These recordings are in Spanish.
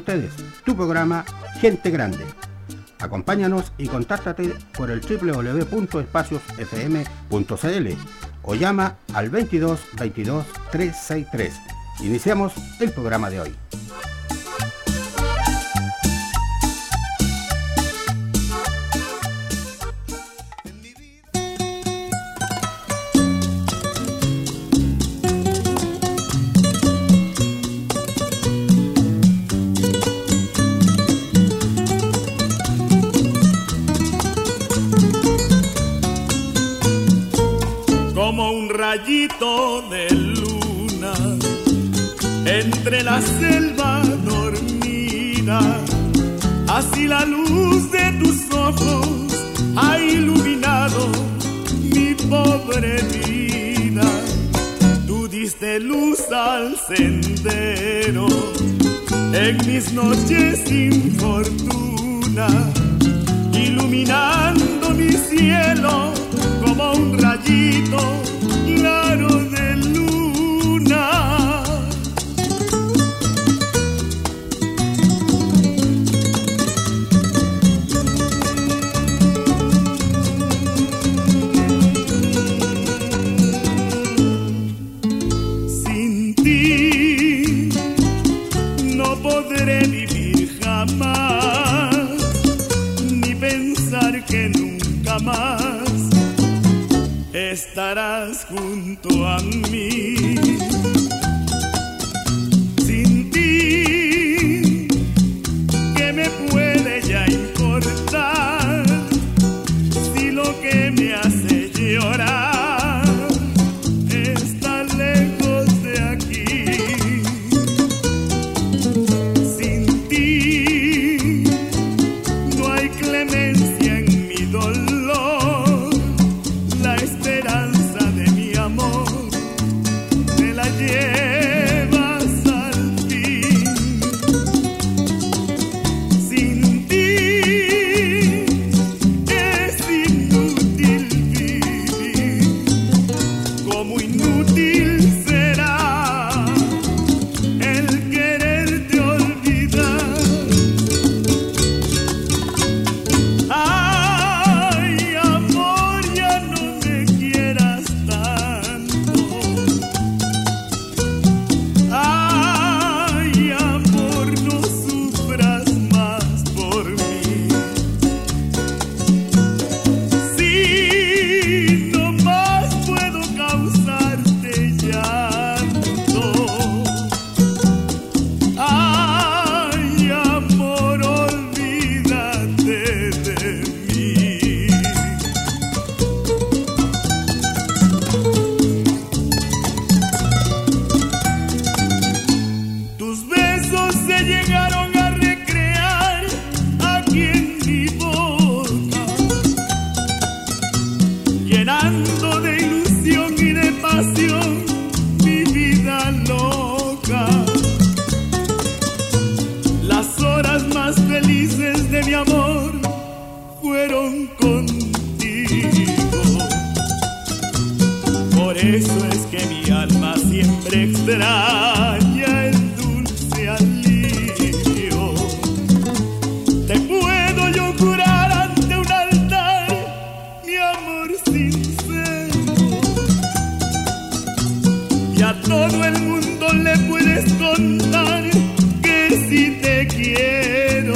ustedes, tu programa Gente Grande. Acompáñanos y contáctate por el www.espaciosfm.cl o llama al 22 22 363. Iniciamos el programa de hoy. Rayito de luna entre la selva dormida, así la luz de tus ojos ha iluminado mi pobre vida. Tú diste luz al sendero en mis noches sin fortuna, iluminando mi cielo como un rayito claro de luna. Sin ti no podré vivir jamás, ni pensar que nunca más estarás junto a mí. Sin ti, ¿qué me puede ya importar? Si lo que me hace llorar está lejos de aquí. Sin ti, no hay clemencia en mi dolor. La esperanza de mi amor me la llevas al fin. Sin ti es inútil vivir, como inútil será el quererte olvidar. Ay, amor, ya no me quieras tanto. Ay, amor, no sufras más por mí. Si no más puedo causarte llanto. Ay, amor, olvídate de mí. Tus besos se llegaron a recrear aquí en mi boca, llenando de ilusión y de pasión mi vida loca. Las horas más felices de mi amor fueron contigo. Por eso es que mi alma siempre extraña el dulce alivio. Te puedo yo jurar ante un altar mi amor sincero, y a todo el mundo le puedes contar que si te quiero.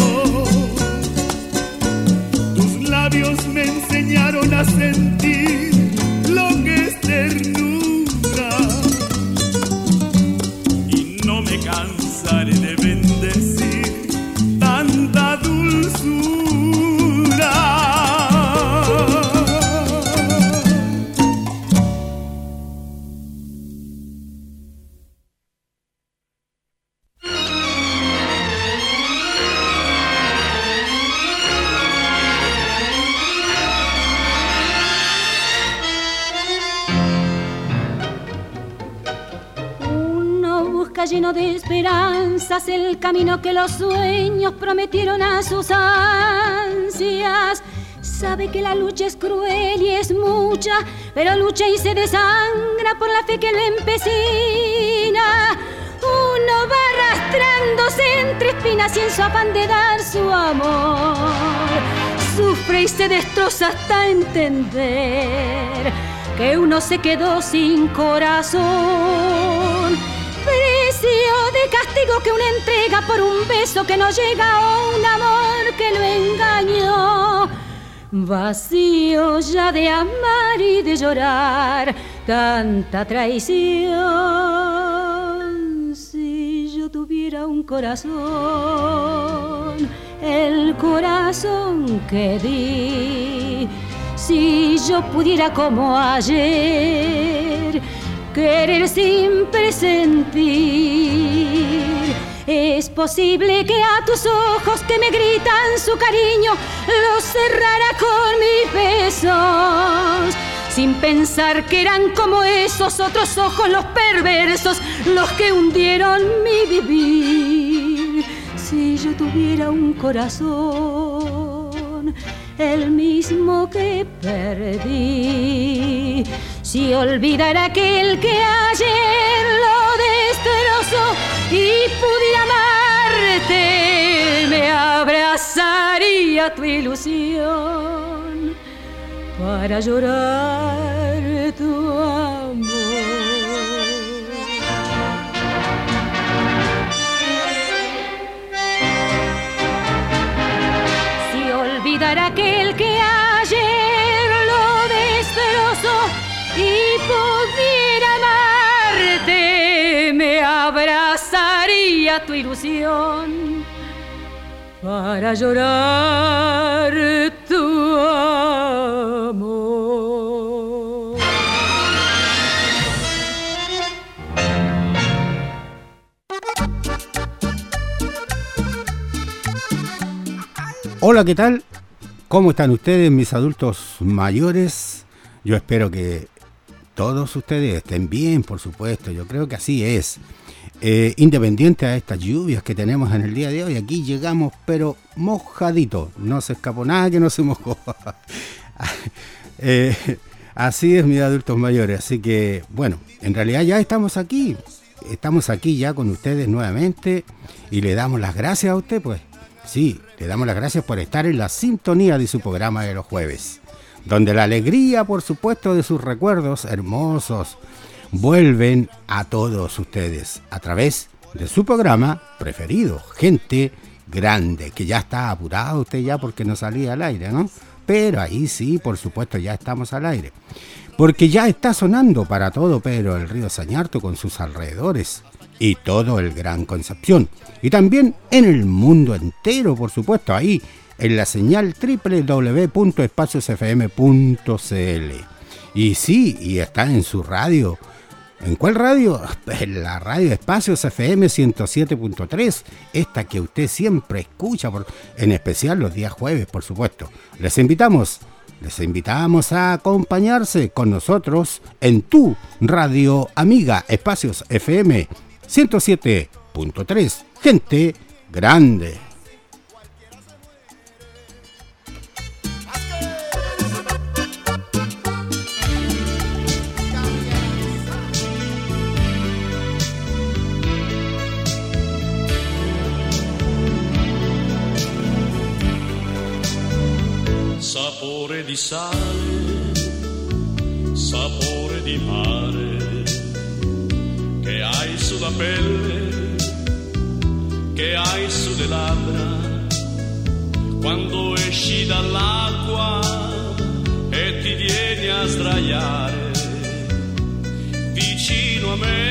Tus labios me enseñaron a sentir lo que es ternura, y no me cansaré de bendecir tanta dulzura. Lleno de esperanzas el camino que los sueños prometieron a sus ansias. Sabe que la lucha es cruel y es mucha, pero lucha y se desangra por la fe que le empecina. uno va arrastrándose entre espinas y en su afán de dar su amor sufre y se destroza hasta entender que uno se quedó sin corazón. Precio de castigo que uno entrega por un beso que no llega o un amor que lo engañó. Vacío ya de amar y de llorar tanta traición. Si yo tuviera un corazón, el corazón que di, si yo pudiera como ayer querer sin presentir, es posible que a tus ojos que me gritan su cariño los cerrara con mis besos, sin pensar que eran como esos otros ojos los perversos, los que hundieron mi vivir. Si yo tuviera un corazón, el mismo que perdí, si olvidara aquel que ayer lo destrozó y pudiera amarte, me abrazaría tu ilusión para llorar tu amor. Si olvidara aquel que ayer lo destrozó y pudiera amarte, me abrazaría tu ilusión para llorar tu amor. Hola, ¿qué tal? ¿Cómo están ustedes, mis adultos mayores? Yo espero que todos ustedes estén bien, por supuesto. Yo creo que así es. Independiente a estas lluvias que tenemos en el día de hoy, aquí llegamos pero mojadito. No se escapó nada que no se mojó. Así es, mis adultos mayores. Así que, bueno, en realidad ya estamos aquí. Estamos aquí ya con ustedes nuevamente y le damos las gracias a usted, pues. Sí, le damos las gracias por estar en la sintonía de su programa de los jueves, donde la alegría, por supuesto, de sus recuerdos hermosos vuelven a todos ustedes a través de su programa preferido, Gente Grande, que ya está apurado usted ya porque no salía al aire, ¿no? Pero ahí sí, por supuesto, ya estamos al aire, porque ya está sonando para todo Pedro el Río Sañarto con sus alrededores y todo el Gran Concepción, y también en el mundo entero, por supuesto, ahí en la señal www.espaciosfm.cl. Y sí, y está en su radio. ¿En cuál radio? En la radio Espacios FM 107.3, esta que usted siempre escucha, en especial los días jueves, por supuesto. Les invitamos a acompañarse con nosotros en tu radio amiga Espacios FM 107.3, Gente Grande. Sapore di sale, sapore di mare, che hai sulla pelle, che hai sulle labbra, quando esci dall'acqua e ti vieni a sdraiare vicino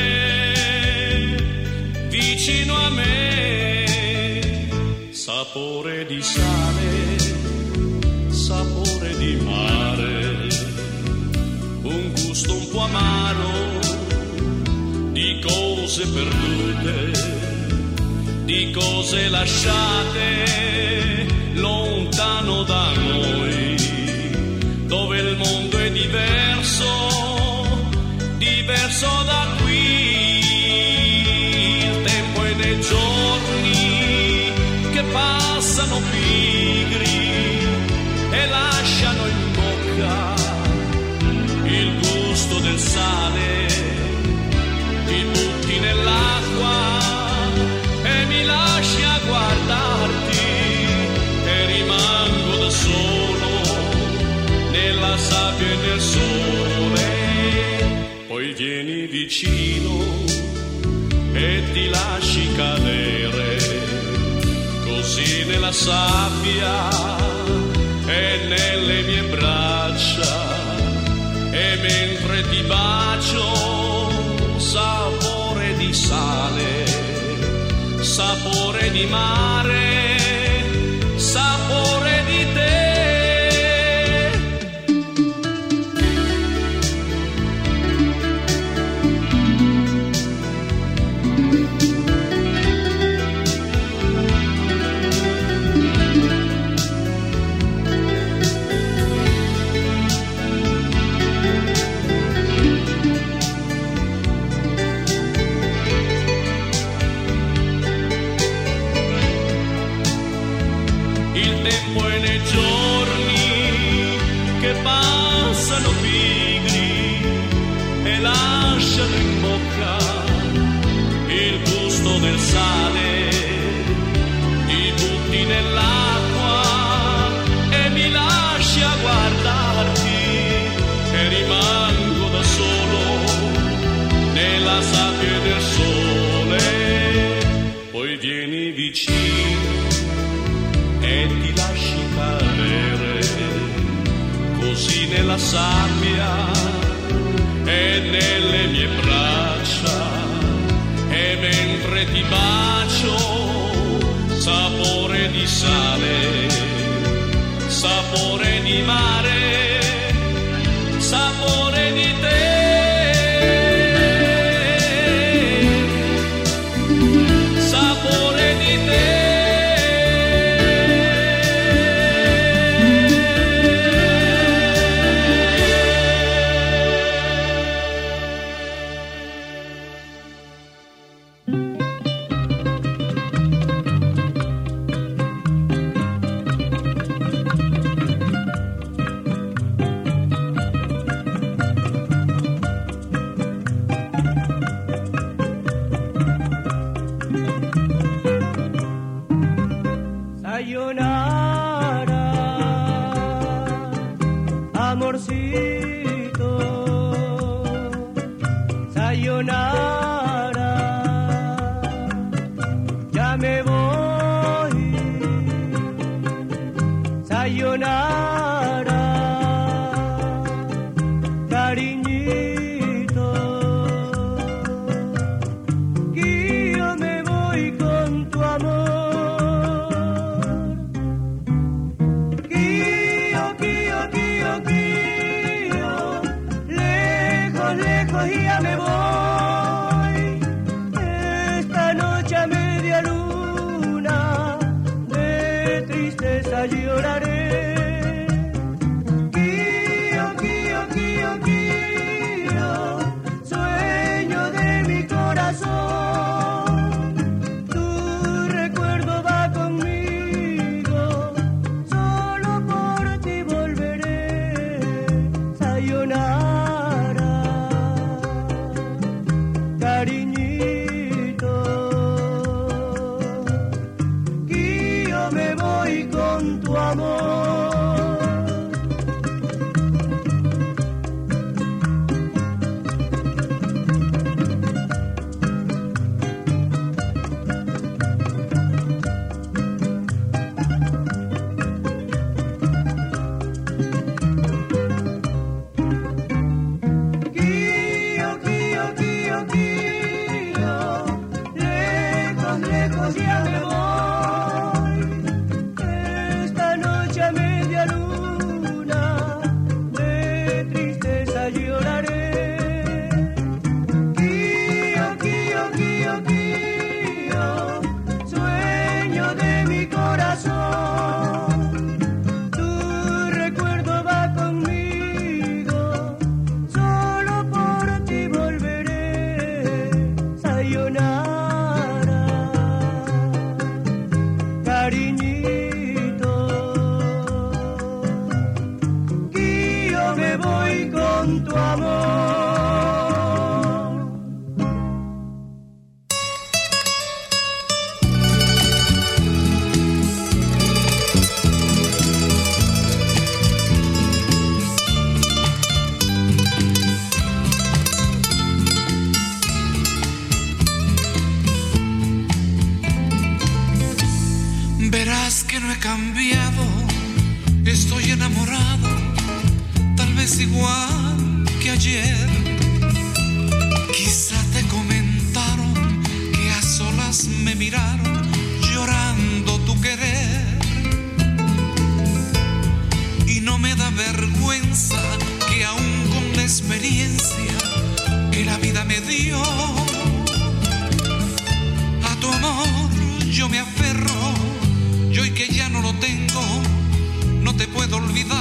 a me, sapore di sale, sapore di mare, un gusto un po' amaro di cose perdute, di cose lasciate lontano da noi, dove il mondo è diverso, diverso da qui, il tempo è nei giorni che passano pigri e lasciano in bocca il gusto del sale, ti butti nell'acqua nel sole, poi vieni vicino e ti lasci cadere così nella sabbia e nelle mie braccia, e mentre ti bacio sapore di sale, sapore di mare, sapore di te. Passano pigri e lasciano in bocca il gusto del sale, ti butti nell'acqua e mi lasci a guardarti e rimango da solo nella sabbia del sole, poi vieni vicino e ti lasci cadere così nella sabbia e nelle mie braccia, e mentre ti bacio sapore di sale, sapore di mare, sapore di te. Sapore di te. Verás que no he cambiado, estoy enamorado, tal vez igual que ayer. Quizá te comentaron que a solas me miraron llorando tu querer. Y no me da vergüenza que aún con la experiencia que la vida me dio, a tu amor yo me aferro. Y hoy que ya no lo tengo, no te puedo olvidar.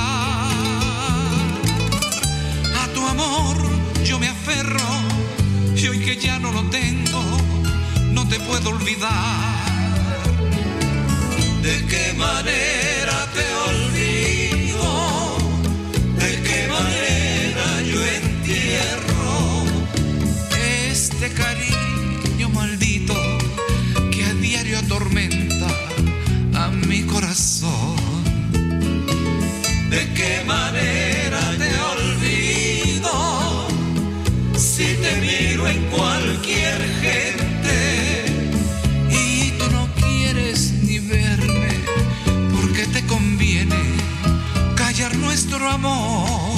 A tu amor yo me aferro. Y hoy que ya no lo tengo, no te puedo olvidar. ¿De qué manera te olvido? ¿De qué manera yo entierro este cariño maldito que a diario atormenta a mi corazón? ¿De qué manera te olvido? Si te miro en cualquier gente y tú no quieres ni verme, porque te conviene callar nuestro amor.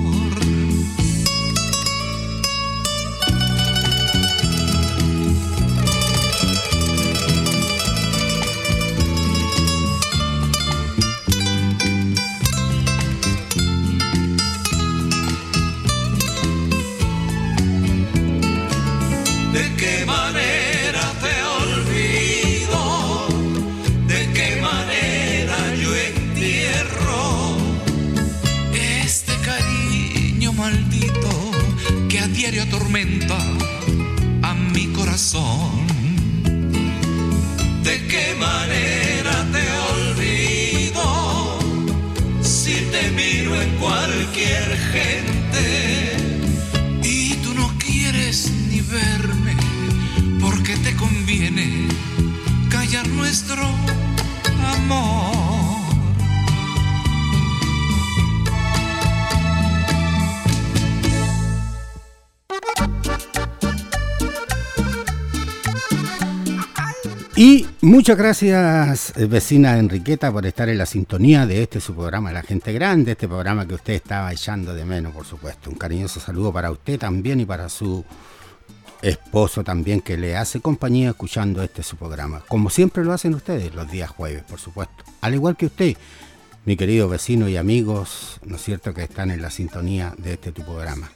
¿De qué manera te olvido? ¿De qué manera yo entierro este cariño maldito que a diario atormenta a mi corazón? ¿De qué manera te olvido? Si te miro en cualquier gente y tú no quieres ni verme, porque te conviene callar nuestro amor. Y muchas gracias, vecina Enriqueta, por estar en la sintonía de su programa La Gente Grande, este programa que usted estaba echando de menos, por supuesto. Un cariñoso saludo para usted también y para su esposo también, que le hace compañía escuchando su programa, como siempre lo hacen ustedes los días jueves, por supuesto, al igual que usted, mi querido vecino y amigos, ¿no es cierto?, que están en la sintonía de tu programa.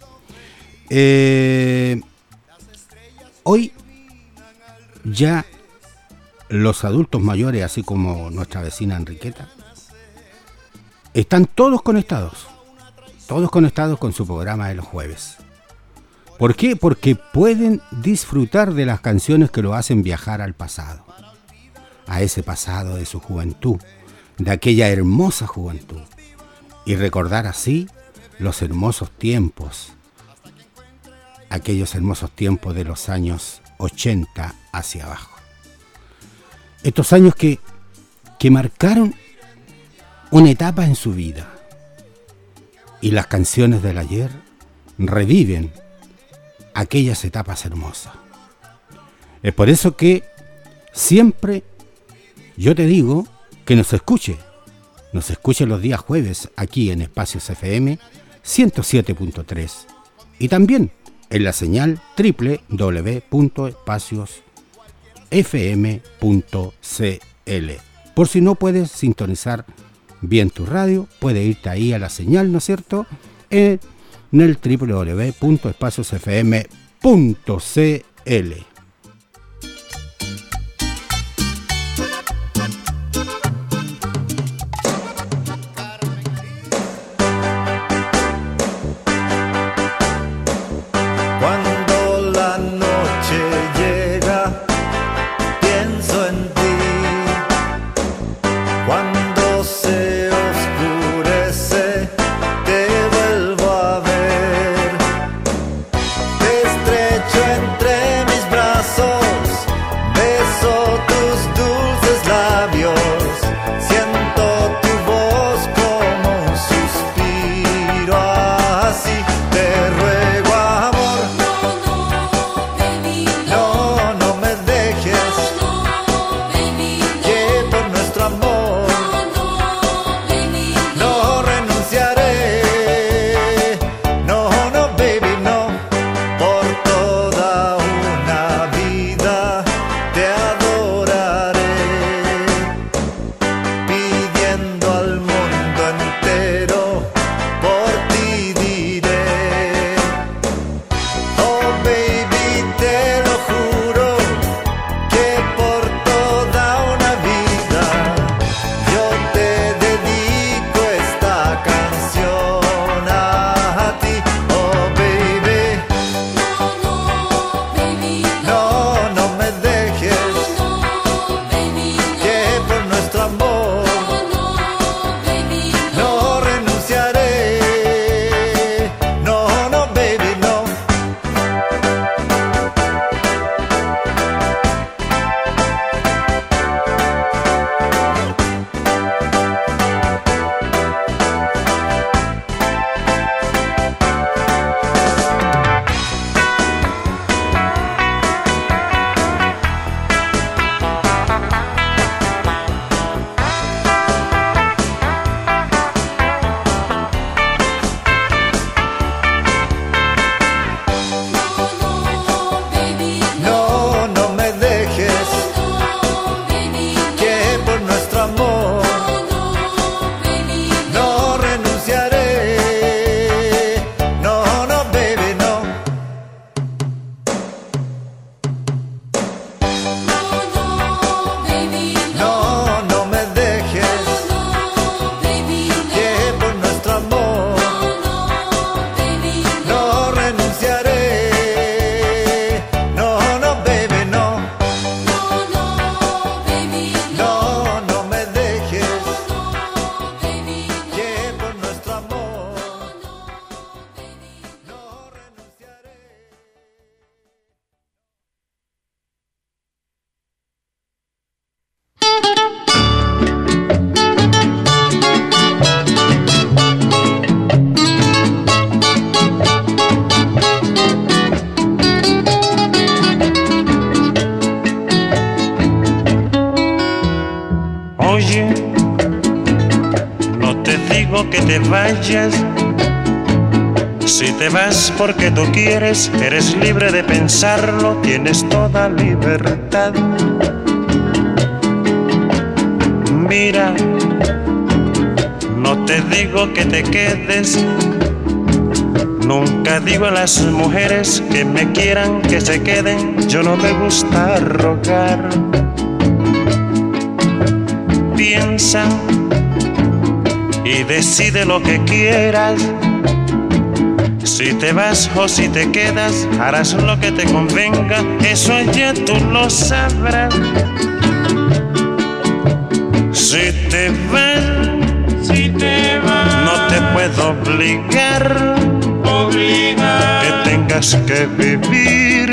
Hoy ya los adultos mayores, así como nuestra vecina Enriqueta, están todos conectados con su programa de los jueves. ¿Por qué? Porque pueden disfrutar de las canciones que lo hacen viajar al pasado, a ese pasado de su juventud, de aquella hermosa juventud, y recordar así los hermosos tiempos, aquellos hermosos tiempos de los años 80 hacia abajo. Estos años que marcaron una etapa en su vida, y las canciones del ayer reviven aquellas etapas hermosas. Es por eso que siempre yo te digo que nos escuche los días jueves aquí en Espacios FM 107.3 y también en la señal www.espaciosfm.cl. Por si no puedes sintonizar bien tu radio, puedes irte ahí a la señal, ¿no es cierto?, en el www.espaciosfm.cl. Entre mis brazos Oye, no te digo que te vayas. Si te vas porque tú quieres, eres libre de pensarlo, tienes toda libertad. Mira, no te digo que te quedes. Nunca digo a las mujeres que me quieran que se queden. Yo no me gusta rogar. Piensa y decide lo que quieras. Si te vas o si te quedas, harás lo que te convenga, eso ya tú lo sabrás. Si te vas, no te puedo obligar, que tengas que vivir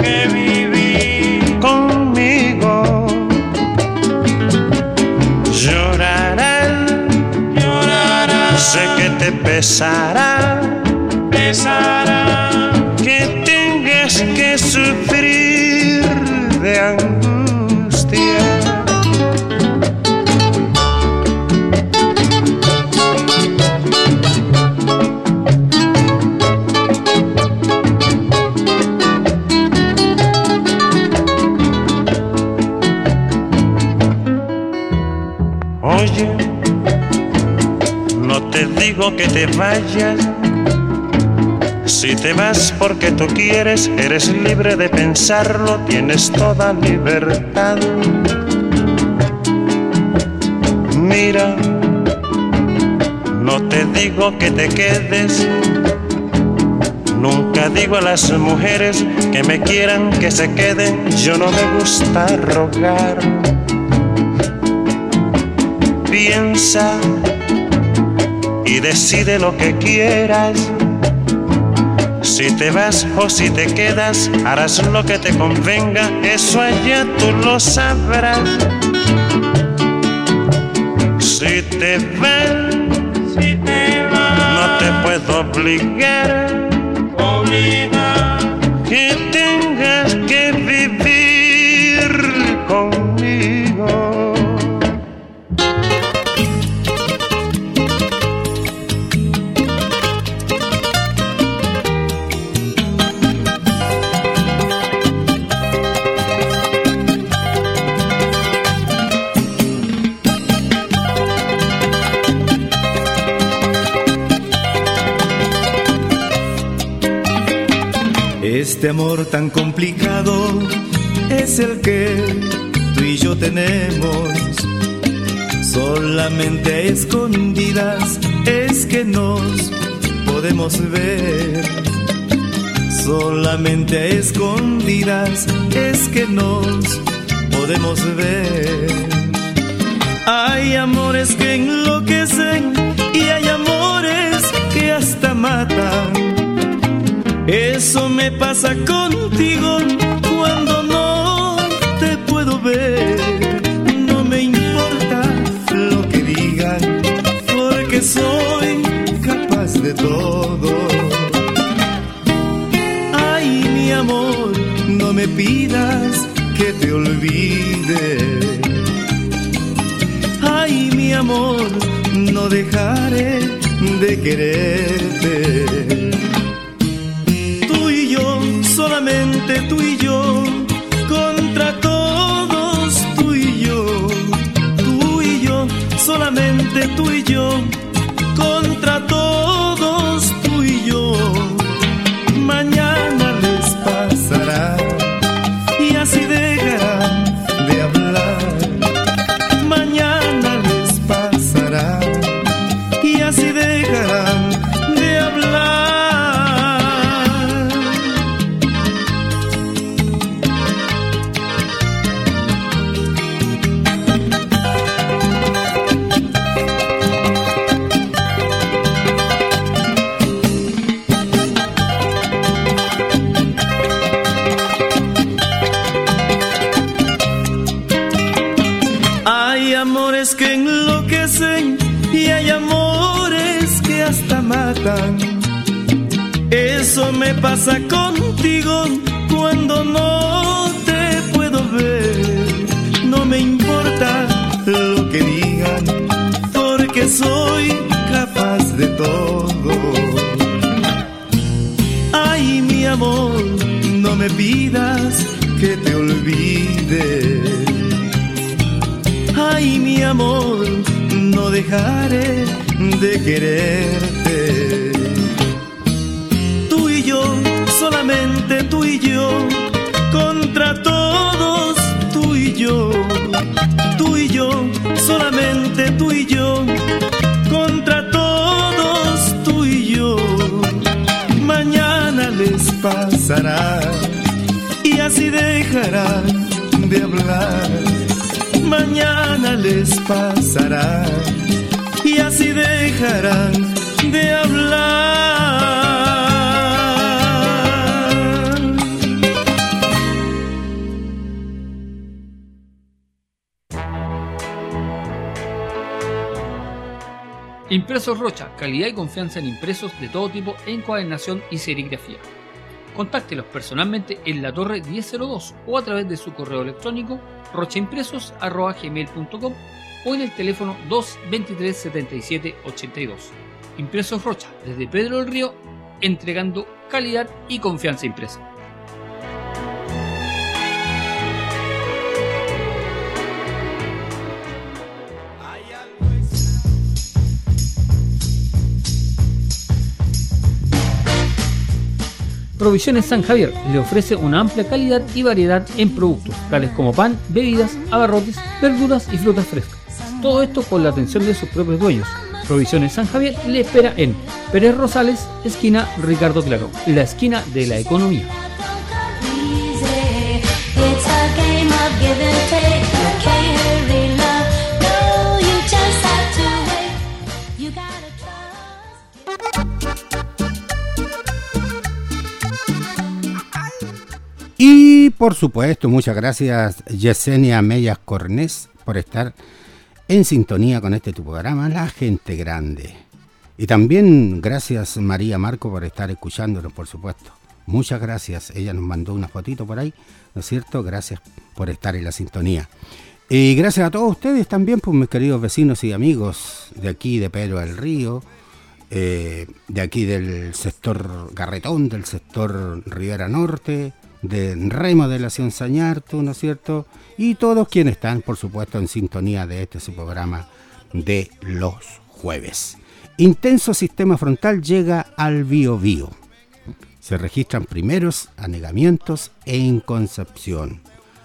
conmigo. Llorarás, sé que te pesará, que tengas que sufrir de angustia. Oye, no te digo que te vayas. Si te vas porque tú quieres, eres libre de pensarlo, tienes toda libertad. Mira, no te digo que te quedes. Nunca digo a las mujeres que me quieran que se queden. Yo no me gusta rogar. Piensa y decide lo que quieras. Si te vas o si te quedas, harás lo que te convenga, eso allá tú lo sabrás. Si te vas, no te puedo obligar, que tengas que vivir conmigo. Este amor tan complicado es el que tú y yo tenemos. Solamente a escondidas es que nos podemos ver. Solamente a escondidas es que nos podemos ver. Hay amores que enloquecen y hay amores que hasta matan. Eso me pasa contigo cuando no te puedo ver. No me importa lo que digan, porque soy capaz de todo. Ay, mi amor, no me pidas que te olvide. Ay, mi amor, no dejaré de quererte. Solamente tú y yo, contra todos tú y yo, solamente tú y yo, contra todos tú y yo. Mañana les pasará y así dejarán de hablar. Mañana les pasará y así dejarán de hablar. Que enloquecen y hay amores que hasta matan. Eso me pasa contigo cuando no te puedo ver. No me importa lo lo que digan, porque soy capaz de todo. Ay, mi amor, no me pidas que te olvide. Ay, mi amor, no dejaré de quererte. Tú y yo, solamente tú y yo, contra todos, tú y yo, solamente tú y yo, contra todos, tú y yo. Mañana les pasará y así dejarán de hablar. Mañana les pasará y así dejarán de hablar. Impresos Rocha, calidad y confianza en impresos de todo tipo, encuadernación y serigrafía. Contáctelos personalmente en la Torre 1002 o a través de su correo electrónico rochaimpresos@gmail.com o en el teléfono 223 77 82. Impresos Rocha, desde Pedro del Río, entregando calidad y confianza impresa. Provisiones San Javier le ofrece una amplia calidad y variedad en productos, tales como pan, bebidas, abarrotes, verduras y frutas frescas. Todo esto con la atención de sus propios dueños. Provisiones San Javier le espera en Pérez Rosales, esquina Ricardo Claro, la esquina de la economía. Y por supuesto, muchas gracias Yesenia Mellas Cornés por estar en sintonía con este tu programa, La Gente Grande. Y también gracias María Marco por estar escuchándonos, por supuesto. Muchas gracias, ella nos mandó una fotito por ahí, ¿no es cierto? Gracias por estar en la sintonía. Y gracias a todos ustedes también, pues mis queridos vecinos y amigos de aquí de Pedro del Río, de aquí del sector Garretón, del sector Rivera Norte, de Remodelación Sañartu, ¿no es cierto? Y todos quienes están, por supuesto, en sintonía de este su programa de los jueves. Intenso sistema frontal llega al Biobío. Se registran primeros anegamientos en Concepción.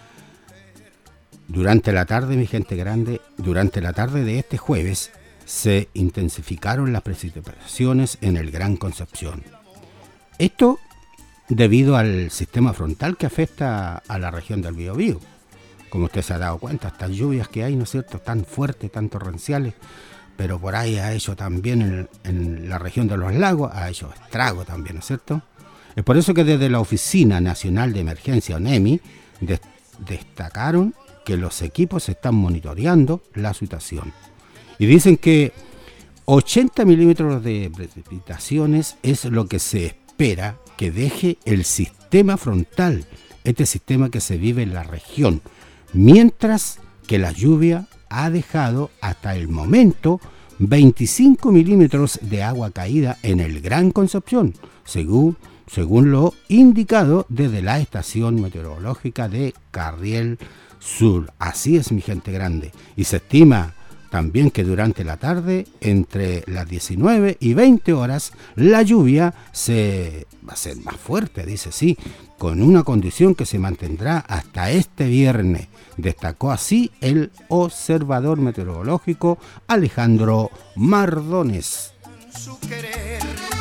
Durante la tarde, mi gente grande, durante la tarde de este jueves, se intensificaron las precipitaciones en el Gran Concepción. Esto debido al sistema frontal que afecta a la región del Biobío. Como usted se ha dado cuenta, estas lluvias que hay, ¿no es cierto?, tan fuertes, tan torrenciales, pero por ahí ha hecho también en la región de los lagos, ha hecho estrago también, ¿no es cierto? Es por eso que desde la Oficina Nacional de Emergencia, ONEMI, destacaron que los equipos están monitoreando la situación. Y dicen que 80 milímetros de precipitaciones es lo que se espera que deje el sistema frontal, este sistema que se vive en la región, mientras que la lluvia ha dejado hasta el momento 25 milímetros de agua caída en el Gran Concepción, según lo indicado desde la estación meteorológica de Carriel Sur. Así es, mi gente grande, y se estima también que durante la tarde, entre las 19 y 20 horas, la lluvia va a ser más fuerte, dice sí, con una condición que se mantendrá hasta este viernes. Destacó así el observador meteorológico Alejandro Mardones. Su querer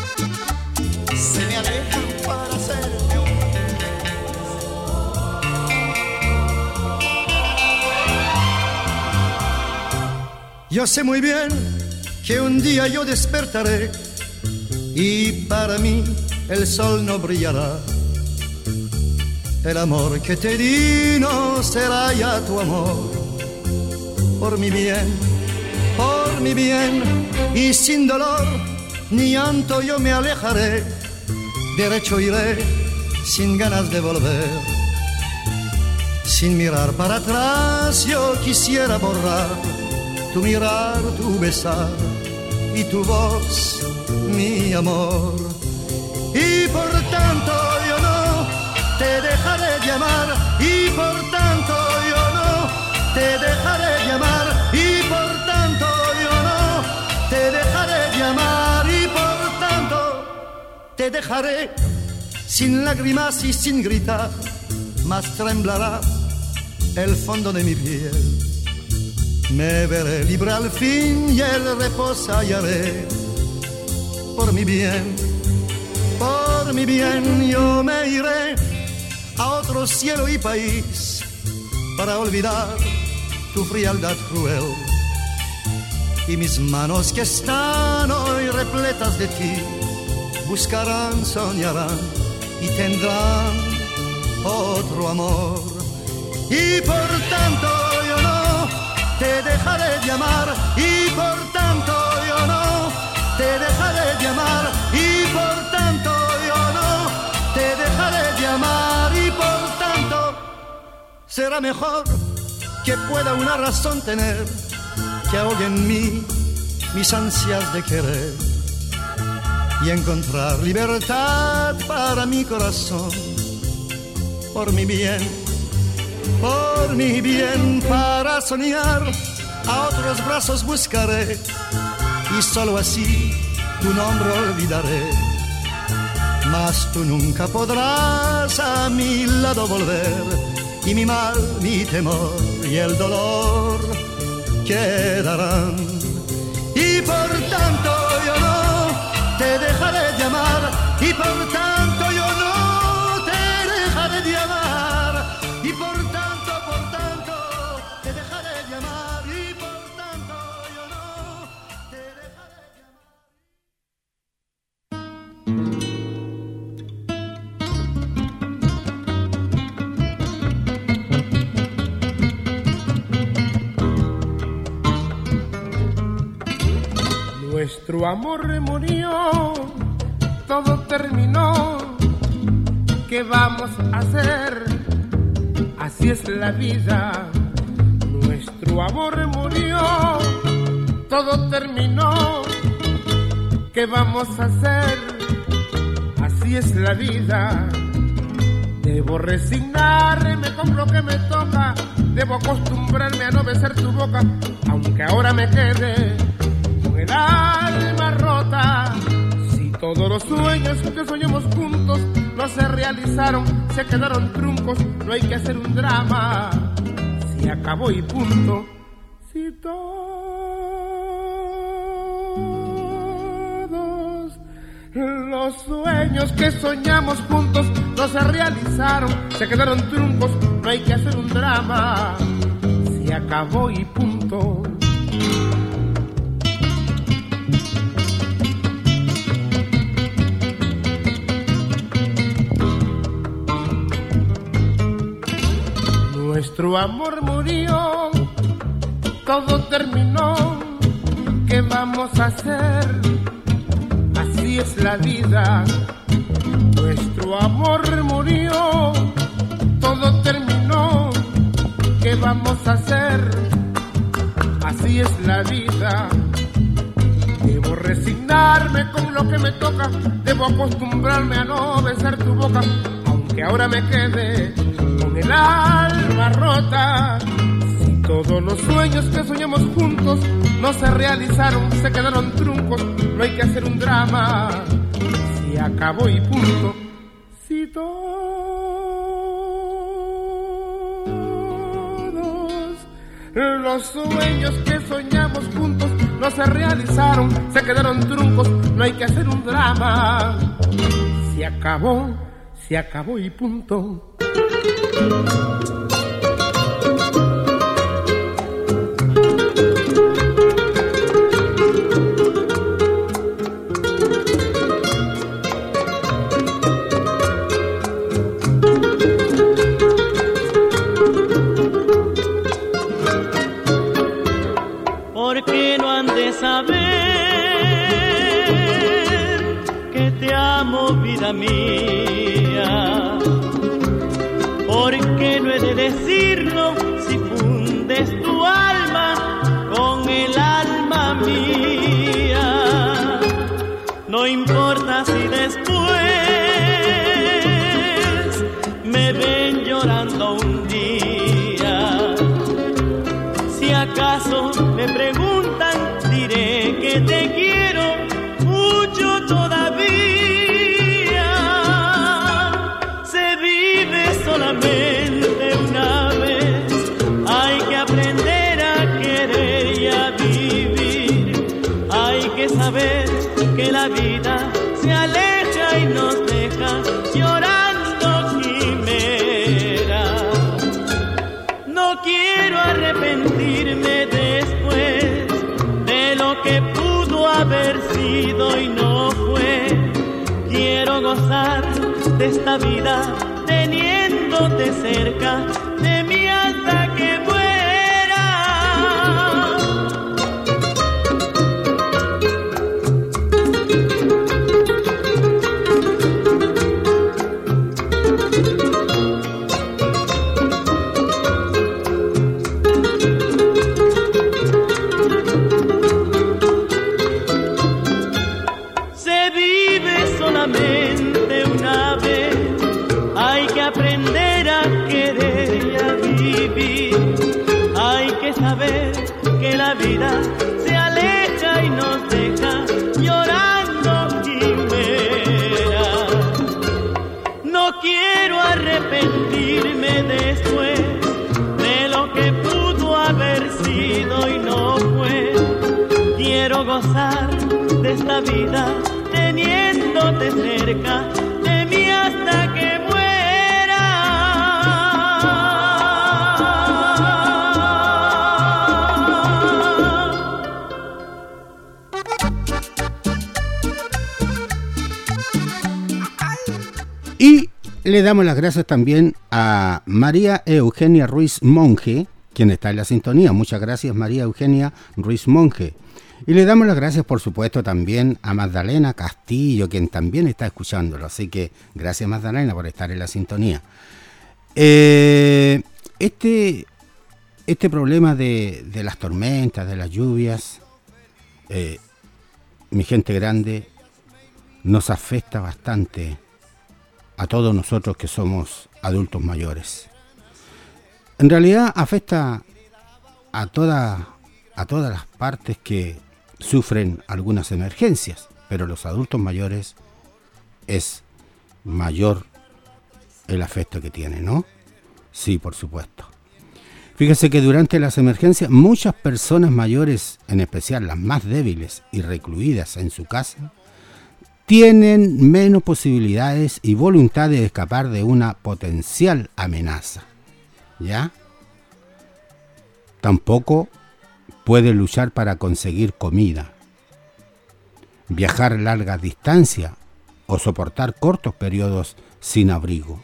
se me aleja para hacerme un... Yo sé muy bien que un día yo despertaré y para mí el sol no brillará. El amor que te di no será ya tu amor. Por mi bien, y sin dolor ni llanto yo me alejaré. Derecho iré sin ganas de volver. Sin mirar para atrás yo quisiera borrar tu mirar, tu besar y tu voz, mi amor. Y por tanto yo no te dejaré de amar, y por tanto yo no te dejaré de amar, y por tanto yo no te dejaré de amar, y por tanto te dejaré sin lágrimas y sin gritar, mas temblará el fondo de mi piel. Me veré libre al fin y el reposo hallaré. Por mi bien yo me iré a otro cielo y país para olvidar tu frialdad cruel. Y mis manos que están hoy repletas de ti buscarán, soñarán y tendrán otro amor. Y por tanto yo no te dejaré de amar, y por tanto yo no te dejaré de amar, y por tanto yo no te dejaré de amar, y por tanto será mejor que pueda una razón tener que ahogue en mí mis ansias de querer y encontrar libertad para mi corazón. Por mi bien, para soñar a otros brazos buscaré, y solo así tu nombre olvidaré. Mas tú nunca podrás a mi lado volver, y mi mal, mi temor y el dolor quedarán. Y por tanto yo no te dejaré de amar, y por tanto yo no te dejaré de amar, y por tanto te dejaré de amar, y por tanto yo no te dejaré de amar. Nuestro amor murió, todo terminó. ¿Qué vamos a hacer? Así es la vida. Nuestro amor murió, todo terminó. ¿Qué vamos a hacer? Así es la vida. Debo resignarme con lo que me toca. Debo acostumbrarme a no besar tu boca, aunque ahora me quede con el alma rota. Si todos los sueños que soñamos juntos no se realizaron, se quedaron truncos, no hay que hacer un drama. Si acabó y punto. Si todos los sueños que soñamos juntos no se realizaron, se quedaron truncos, no hay que hacer un drama. Si acabó y punto. Nuestro amor murió, todo terminó. ¿Qué vamos a hacer? Así es la vida. Nuestro amor murió, todo terminó. ¿Qué vamos a hacer? Así es la vida. Debo resignarme con lo que me toca. Debo acostumbrarme a no besar tu boca, aunque ahora me quede con el alma rota. Si todos los sueños que soñamos juntos no se realizaron, se quedaron truncos, no hay que hacer un drama. Si acabó y punto. Si todos los sueños que soñamos juntos no se realizaron, se quedaron truncos, no hay que hacer un drama. Si acabó y punto. ¿Por qué no han de saber que te amo, vida mía? ¿Por qué no he de decirlo si fundes tu alma con el me preguntan, diré que te quiero mucho todavía. Se vive solamente una vez, hay que aprender a querer y a vivir. Hay que saber que la vida se aleja y nos deja llorando quimera. No quiero arrepentirme después de lo que pudo haber sido y no fue. Quiero gozar de esta vida teniéndote cerca de mí hasta que muera. Que la vida se aleja y nos deja llorando quimera. No quiero arrepentirme después de lo que pudo haber sido y no fue. Quiero gozar de esta vida teniéndote cerca de mí hasta que muera. Y le damos las gracias también a María Eugenia Ruiz Monge, quien está en la sintonía. Muchas gracias, María Eugenia Ruiz Monge. Y le damos las gracias, por supuesto, también a Magdalena Castillo, quien también está escuchándolo. Así que gracias, Magdalena, por estar en la sintonía. Este problema de las tormentas, de las lluvias, mi gente grande, nos afecta bastante a todos nosotros que somos adultos mayores. En realidad afecta a todas las partes que sufren algunas emergencias, pero los adultos mayores es mayor el afecto que tienen, ¿no? Sí, por supuesto. Fíjese que durante las emergencias muchas personas mayores, en especial las más débiles y recluidas en su casa, tienen menos posibilidades y voluntad de escapar de una potencial amenaza, ¿ya? Tampoco pueden luchar para conseguir comida, viajar largas distancias o soportar cortos periodos sin abrigo.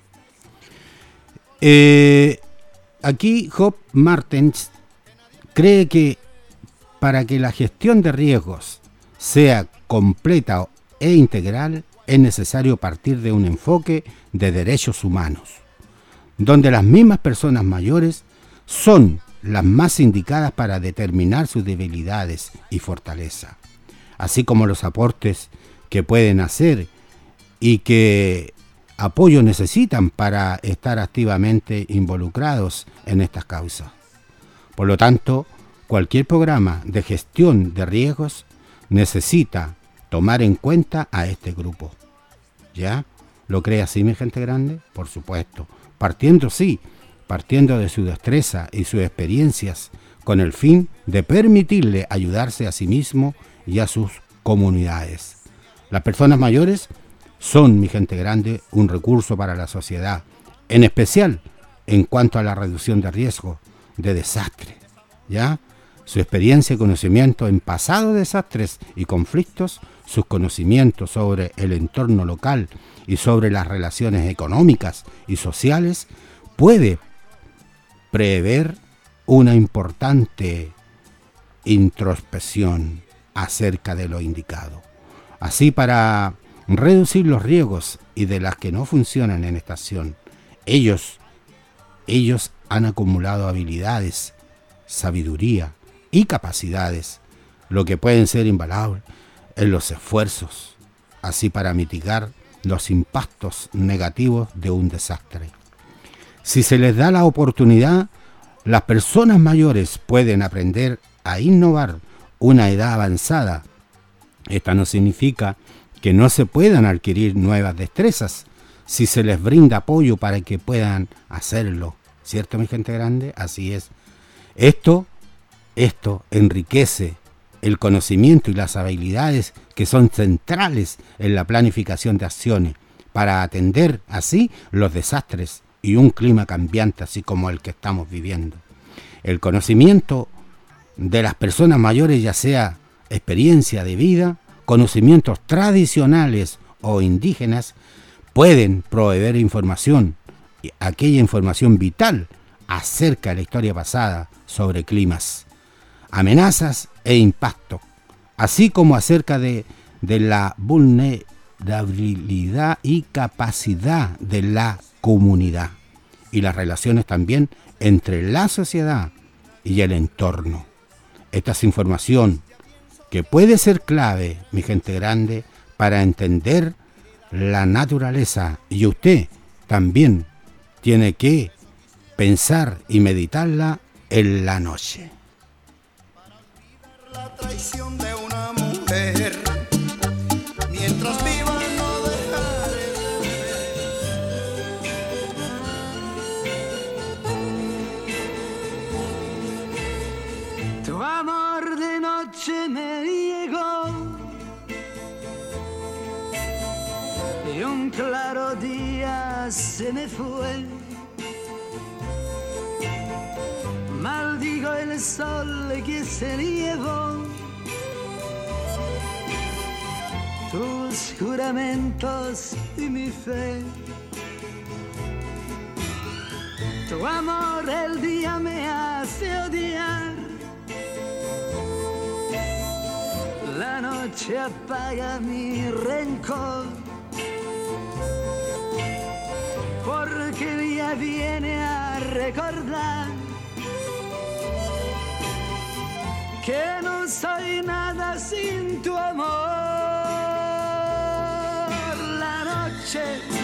Aquí Job Martens cree que para que la gestión de riesgos sea completa e integral, es necesario partir de un enfoque de derechos humanos, donde las mismas personas mayores son las más indicadas para determinar sus debilidades y fortaleza, así como los aportes que pueden hacer y qué apoyo necesitan para estar activamente involucrados en estas causas. Por lo tanto, cualquier programa de gestión de riesgos necesita tomar en cuenta a este grupo. ¿Ya? ¿Lo cree así, mi gente grande? Por supuesto. Partiendo de su destreza y sus experiencias, con el fin de permitirle ayudarse a sí mismo y a sus comunidades. Las personas mayores son, mi gente grande, un recurso para la sociedad, en especial en cuanto a la reducción de riesgo de desastres. ¿Ya? Su experiencia y conocimiento en pasados desastres y conflictos, sus conocimientos sobre el entorno local y sobre las relaciones económicas y sociales, puede prever una importante introspección acerca de lo indicado. Así, para reducir los riesgos y de las que no funcionan en esta acción, ellos han acumulado habilidades, sabiduría y capacidades, lo que pueden ser invaluables en los esfuerzos, así para mitigar los impactos negativos de un desastre. Si se les da la oportunidad, las personas mayores pueden aprender a innovar una edad avanzada. Esta no significa que no se puedan adquirir nuevas destrezas si se les brinda apoyo para que puedan hacerlo. ¿Cierto, mi gente grande? Así es. Esto enriquece el conocimiento y las habilidades que son centrales en la planificación de acciones para atender así los desastres y un clima cambiante así como el que estamos viviendo. El conocimiento de las personas mayores, ya sea experiencia de vida, conocimientos tradicionales o indígenas, pueden proveer información, aquella información vital acerca de la historia pasada sobre climas, amenazas e impacto, así como acerca de la vulnerabilidad y capacidad de la comunidad y las relaciones también entre la sociedad y el entorno. Esta es información que puede ser clave, mi gente grande, para entender la naturaleza, y usted también tiene que pensar y meditarla en la noche. La traición de una mujer, mientras viva no dejaré de ver. Tu amor de noche me llegó y un claro día se me fue. Maldigo el sol que se llevó tus juramentos y mi fe. Tu amor el día me hace odiar, la noche apaga mi rencor, porque el día viene a recordar que no soy nada sin tu amor. La noche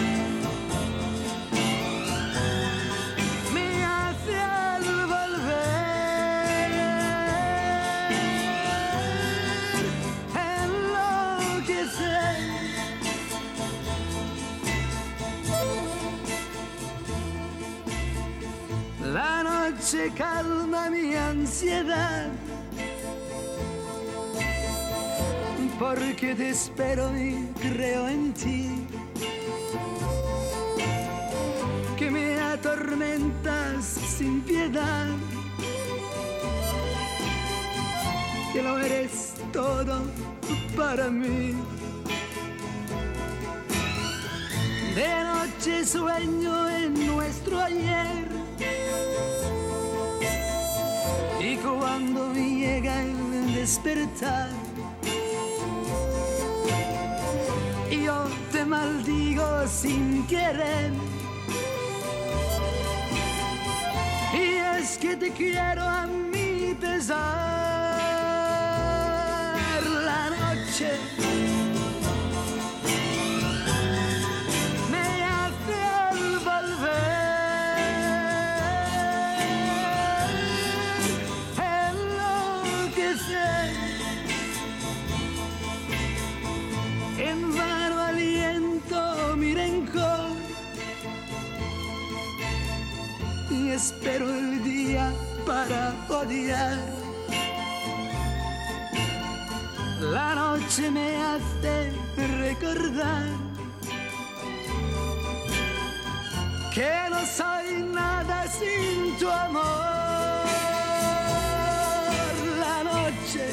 me hace al volver enloquecer. La noche calma mi ansiedad, porque te espero y creo en ti, que me atormentas sin piedad, que lo eres todo para mí. De noche sueño en nuestro ayer, y cuando llega el despertar, yo te maldigo sin querer. Y es que te quiero a mi pesar. La noche me hace al volver enloquecer. En vano aliento mi rencor y espero el día para odiar. La noche me hace recordar que no soy nada sin tu amor. La noche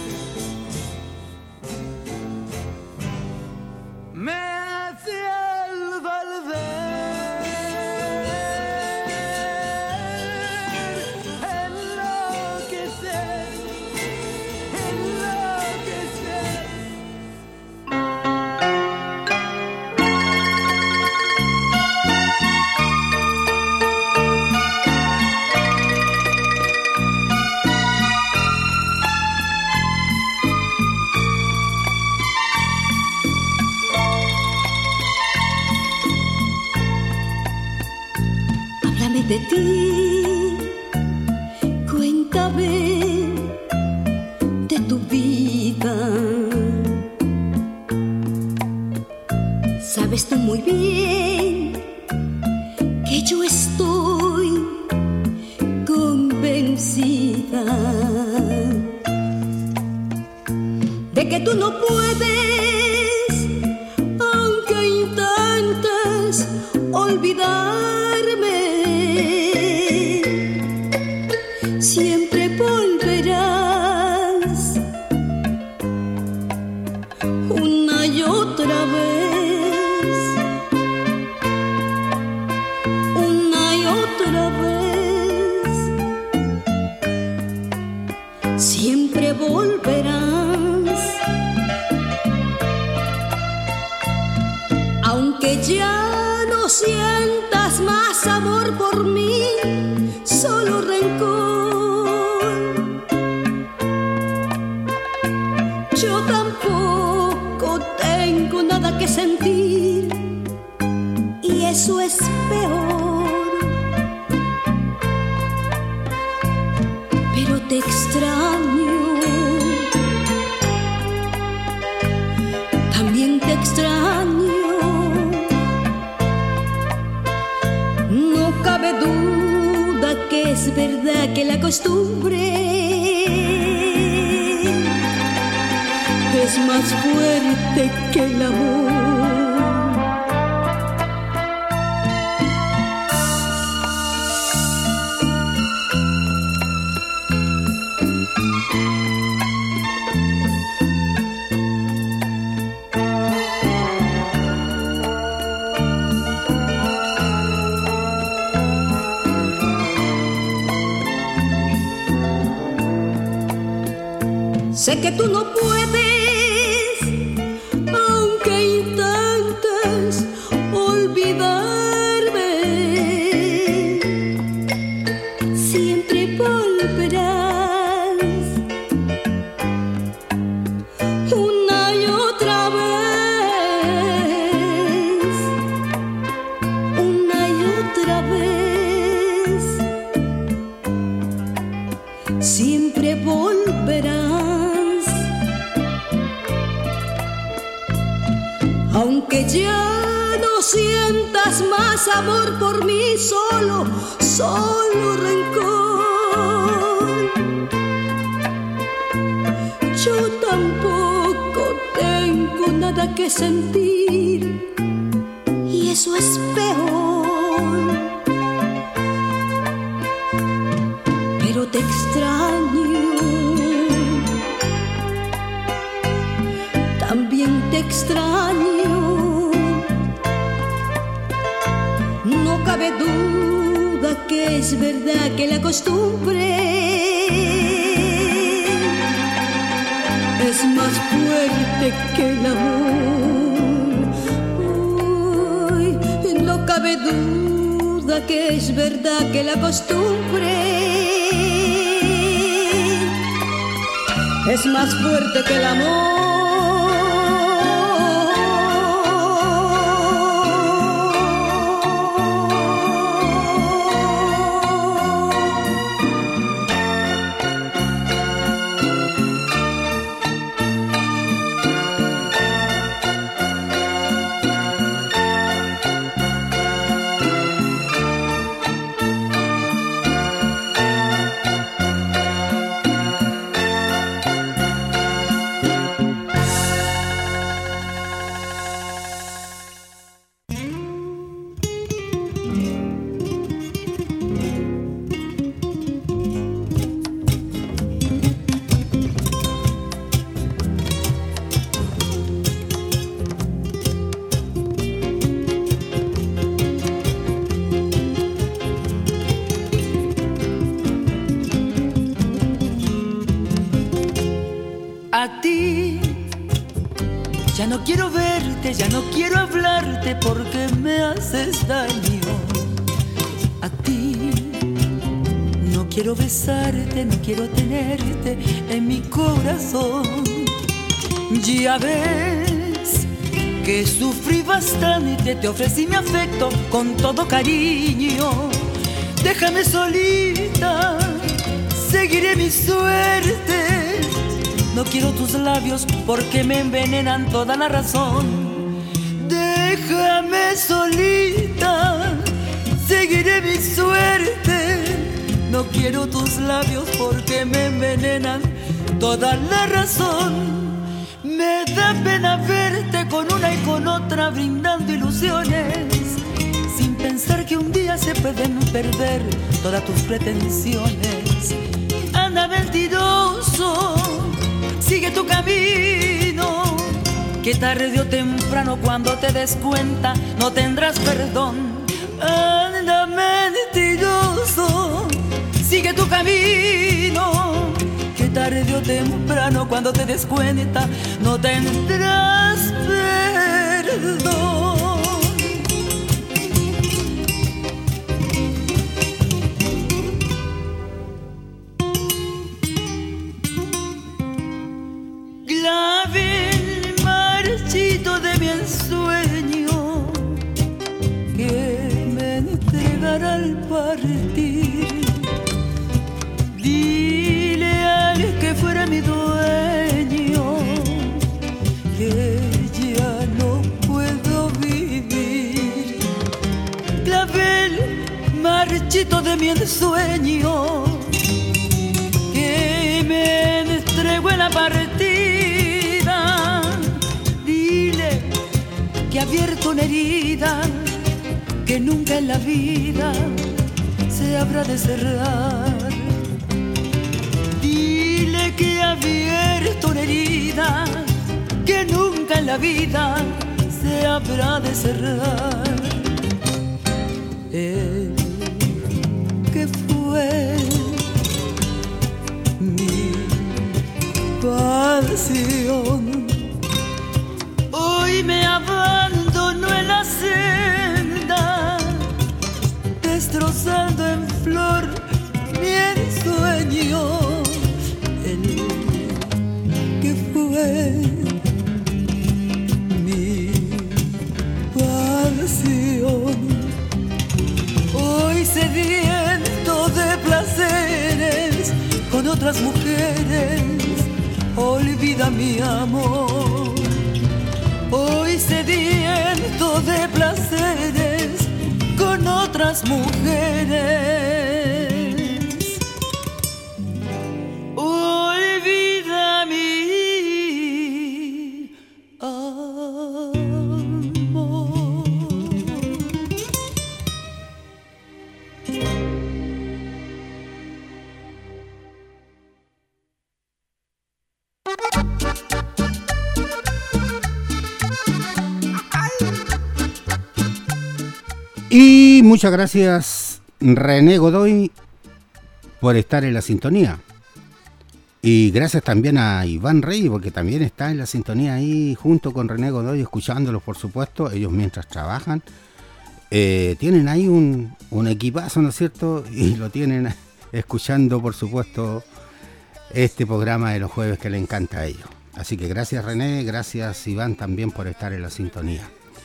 me hace al volver enloquecer, enloquecer. De ti, cuéntame tu vida. Sabes tú muy bien que yo estoy convencida de que tú no puedes, aunque intentes olvidarme, siempre volverás una y otra vez, una y otra vez, siempre volverás, aunque ya no sientas más amor por mí, solo rencor. Yo tampoco tengo nada que sentir y eso es peor. Pero te extraño, también te extraño. No cabe duda que es verdad que la costumbre es más fuerte que el amor. Sé que tú no puedes, aunque intentes olvidarme, siempre volverás una y otra vez, una y otra vez, siempre volverás. Aunque ya no sientas más amor por mí, solo rencor. Yo tampoco tengo nada que sentir y eso es peor. Pero te extraño, también te extraño. No cabe duda que es verdad que la costumbre es más fuerte que el amor. Uy, no cabe duda que es verdad que la costumbre es más fuerte que el amor. A ti ya no quiero verte, ya no quiero hablarte porque me haces daño. A ti no quiero besarte, no quiero tenerte en mi corazón. Ya ves que sufrí bastante, te ofrecí mi afecto con todo cariño. Déjame solita, seguiré mi suerte. No quiero tus labios porque me envenenan toda la razón. Déjame solita, seguiré mi suerte. No quiero tus labios porque me envenenan toda la razón. Me da pena verte con una y con otra brindando ilusiones, sin pensar que un día se pueden perder todas tus pretensiones. Anda mentiroso, sigue tu camino, que tarde o temprano cuando te des cuenta no tendrás perdón. Anda mentiroso, sigue tu camino, que tarde o temprano cuando te des cuenta no tendrás perdón. Clavel marchito de mi ensueño que me entregará al partir. Dile al que fuera mi dueño que ya no puedo vivir. Clavel marchito de mi ensueño que me entregó en la partida. Dile que ha abierto una herida que nunca en la vida se habrá de cerrar. Dile que ha abierto una herida que nunca en la vida se habrá de cerrar. Él que fue mi pasión, hoy me abandono en la senda, destrozando en flor mi ensueño. El que fue mi pasión, hoy sediento de placeres con otras mujeres, olvida mi amor. Hoy sediento de placeres con otras mujeres, olvida mi amor. Y muchas gracias, René Godoy, por estar en la sintonía. Y gracias también a Iván Rey, porque también está en la sintonía ahí junto con René Godoy, escuchándolos, por supuesto. Ellos mientras trabajan tienen ahí un equipazo, ¿no es cierto? Y lo tienen escuchando, por supuesto, este programa de los jueves que le encanta a ellos. Así que gracias, René, gracias, Iván, también por estar en la sintonía.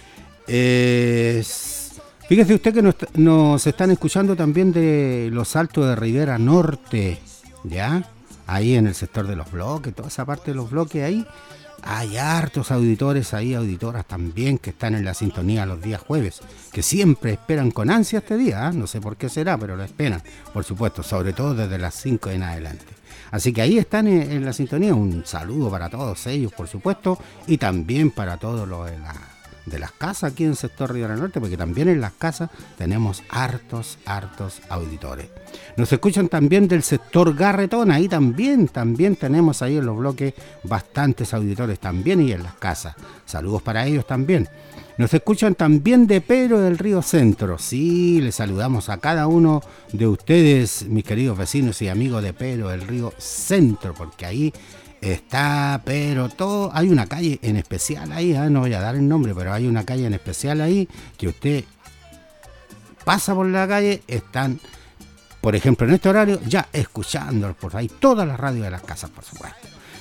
Fíjese usted que nos están escuchando también de los Altos de Rivera Norte, ¿ya? Ahí en el sector de los bloques, toda esa parte de los bloques ahí. Hay hartos auditores ahí, auditoras también, que están en la sintonía los días jueves, que siempre esperan con ansia este día, ¿eh? No sé por qué será, pero lo esperan, por supuesto, sobre todo desde las 5 en adelante. Así que ahí están en la sintonía. Un saludo para todos ellos, por supuesto, y también para todos los de las casas aquí en el sector Rivera Norte, porque también en las casas tenemos hartos auditores. Nos escuchan también del sector Garretón, ahí también tenemos ahí en los bloques bastantes auditores también, y en las casas. Saludos para ellos también. Nos escuchan también de Pedro del Río Centro. Sí, les saludamos a cada uno de ustedes, mis queridos vecinos y amigos de Pedro del Río Centro, porque ahí está, pero todo, hay una calle en especial ahí, no voy a dar el nombre, pero hay una calle en especial ahí que usted pasa por la calle, están, por ejemplo, en este horario, ya escuchando por ahí todas las radios de las casas, por supuesto.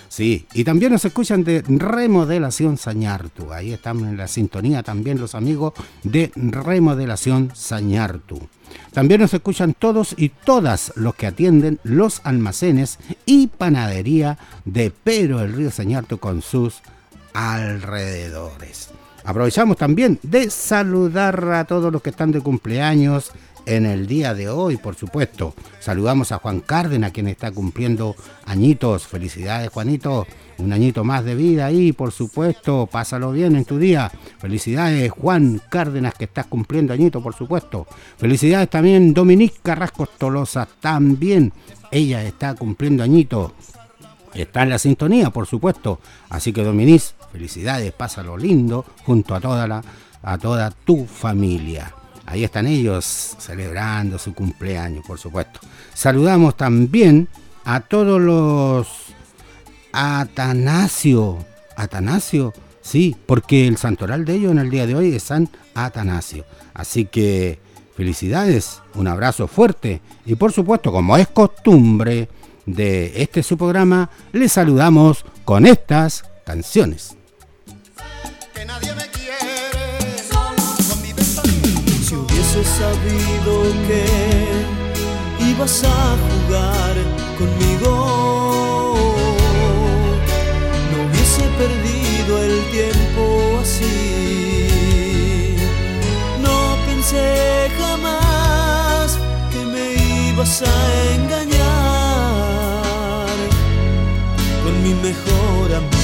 Sí, y también nos escuchan de Remodelación Sañartu. Ahí estamos en la sintonía también los amigos de Remodelación Sañartu. También nos escuchan todos y todas los que atienden los almacenes y panadería de Pedro del Río Sañartu con sus alrededores. Aprovechamos también de saludar a todos los que están de cumpleaños en el día de hoy, por supuesto. Saludamos a Juan Cárdenas, quien está cumpliendo añitos. Felicidades, Juanito. Un añito más de vida ahí, por supuesto. Pásalo bien en tu día. Felicidades, Juan Cárdenas, que estás cumpliendo añito, por supuesto. Felicidades también, Dominique Carrasco Tolosa. También ella está cumpliendo añito. Está en la sintonía, por supuesto. Así que, Dominique, felicidades, pásalo lindo junto a toda tu familia. Ahí están ellos celebrando su cumpleaños, por supuesto. Saludamos también a todos los Atanasio, sí, porque el santoral de ellos en el día de hoy es San Atanasio. Así que felicidades, un abrazo fuerte y por supuesto, como es costumbre de este su programa, les saludamos con estas canciones. Que nadie me quiere, con mi pensamiento. Si hubiese sabido que ibas a jugar conmigo, no hubiese perdido el tiempo así. No pensé jamás que me ibas a engañar con mi mejor amigo.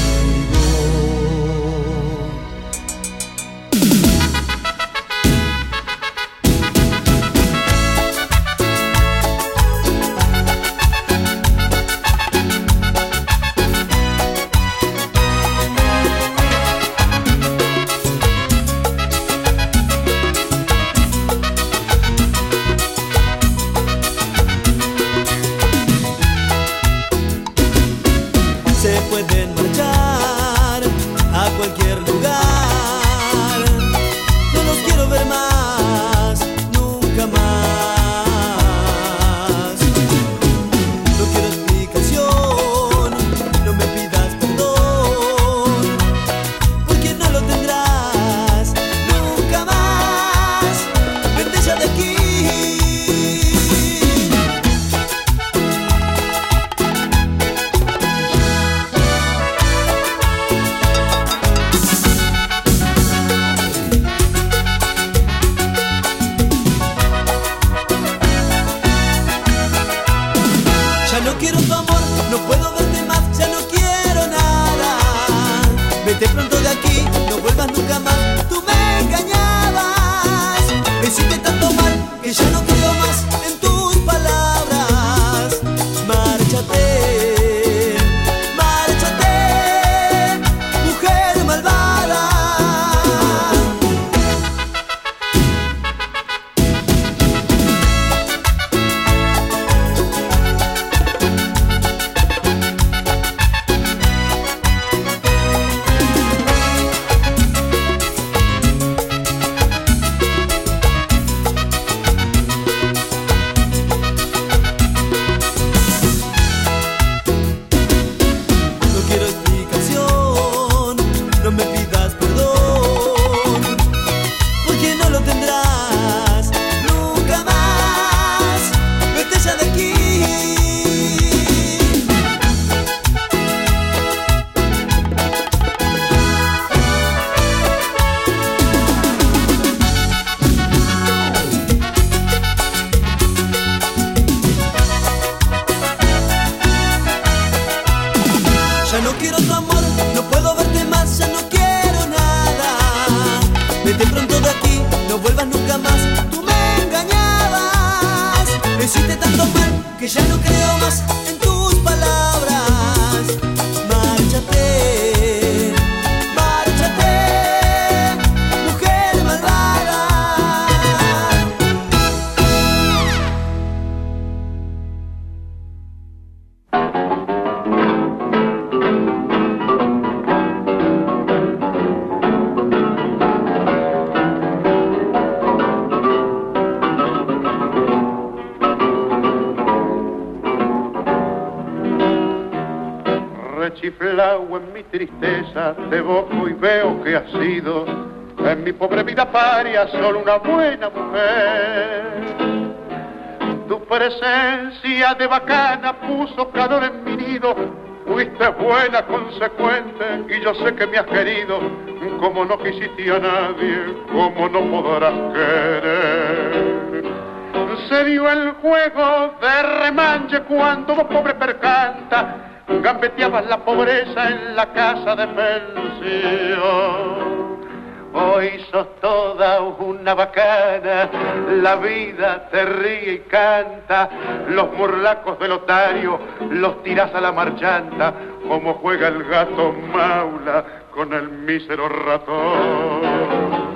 clavo en mi tristeza, te evoco y veo que has sido en mi pobre vida paria solo una buena mujer. Tu presencia de bacana puso calor en mi nido, fuiste buena, consecuente, y yo sé que me has querido, como no quisiste a nadie, como no podrás querer. Se dio el juego de remanche cuando vos, pobre percanta, gambeteabas la pobreza en la casa de pensión. Hoy sos toda una bacana, la vida te ríe y canta, los murlacos del otario los tirás a la marchanta, como juega el gato maula con el mísero ratón.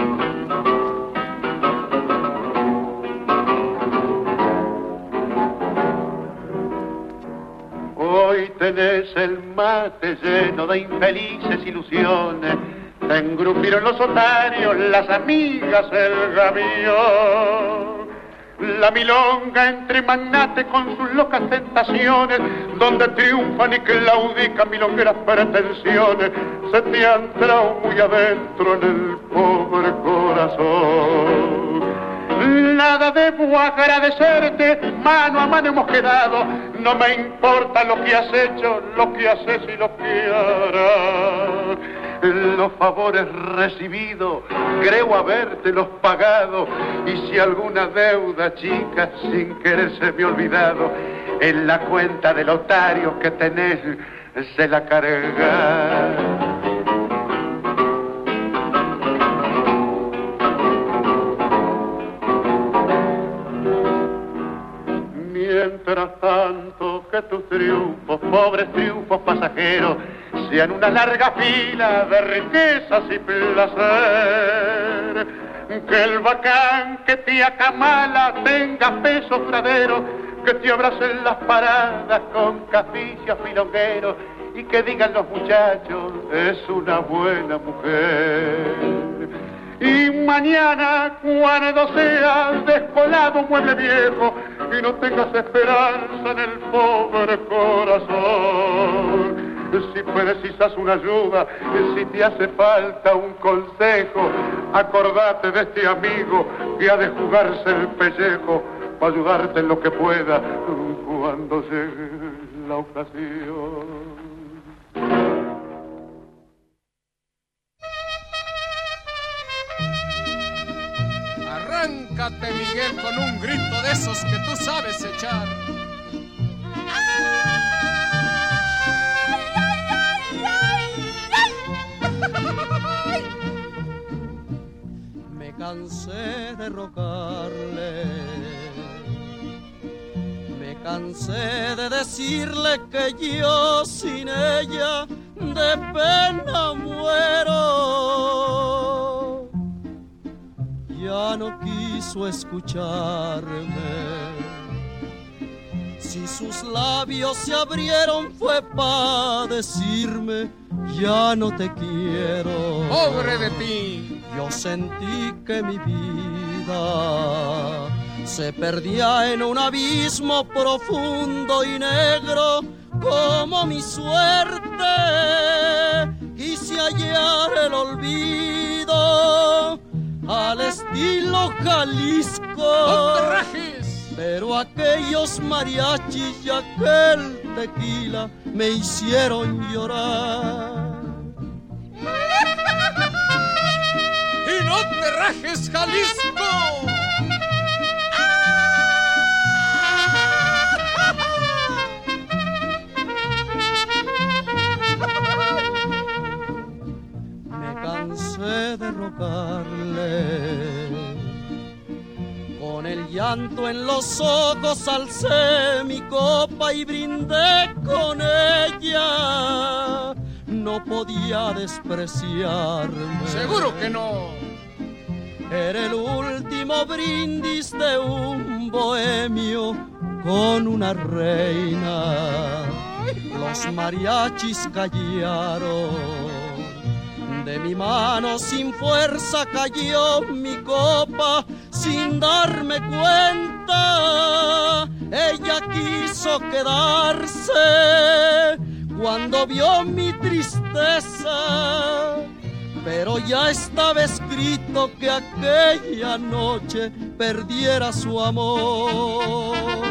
Hoy tenés el mate lleno de infelices ilusiones, te engrupieron los otarios, las amigas, el gavión. La milonga entre magnates con sus locas tentaciones, donde triunfan y claudican milongueras pretensiones, se te han entrado muy adentro en el pobre corazón. Nada debo agradecerte, mano a mano hemos quedado, no me importa lo que has hecho, lo que haces y lo que harás. Los favores recibidos, creo habértelos pagado, y si alguna deuda chica sin querer se me ha olvidado, en la cuenta del otario que tenés se la carga. Mientras tanto que tus triunfos, pobres triunfos pasajeros, sean una larga fila de riquezas y placer. Que el bacán que te acamala tenga peso duradero, que te abracen las paradas con caficias milongueros, y que digan los muchachos, es una buena mujer. Y mañana, cuando seas descolado mueble viejo y no tengas esperanza en el pobre corazón, si precisas una ayuda, si te hace falta un consejo, acordate de este amigo que ha de jugarse el pellejo para ayudarte en lo que pueda cuando llegue la ocasión. Arráncate, Miguel, con un grito de esos que tú sabes echar. Me cansé de rogarle, me cansé de decirle que yo sin ella de pena muero. Ya no quiso escucharme. Si sus labios se abrieron fue para decirme ya no te quiero. ¡Pobre de ti! Yo sentí que mi vida se perdía en un abismo profundo y negro como mi suerte. Quise hallar el olvido al estilo Jalisco, pero aquellos mariachis y aquel tequila me hicieron llorar. ¡Y no te rajes, Jalisco! Me cansé de rogarle, con el llanto en los ojos alcé mi copa y brindé con ella. No podía despreciarme. Seguro que no. Era el último brindis de un bohemio con una reina. Los mariachis callaron. De mi mano sin fuerza cayó mi copa sin darme cuenta. Ella quiso quedarse cuando vio mi tristeza, pero ya estaba escrito que aquella noche perdiera su amor.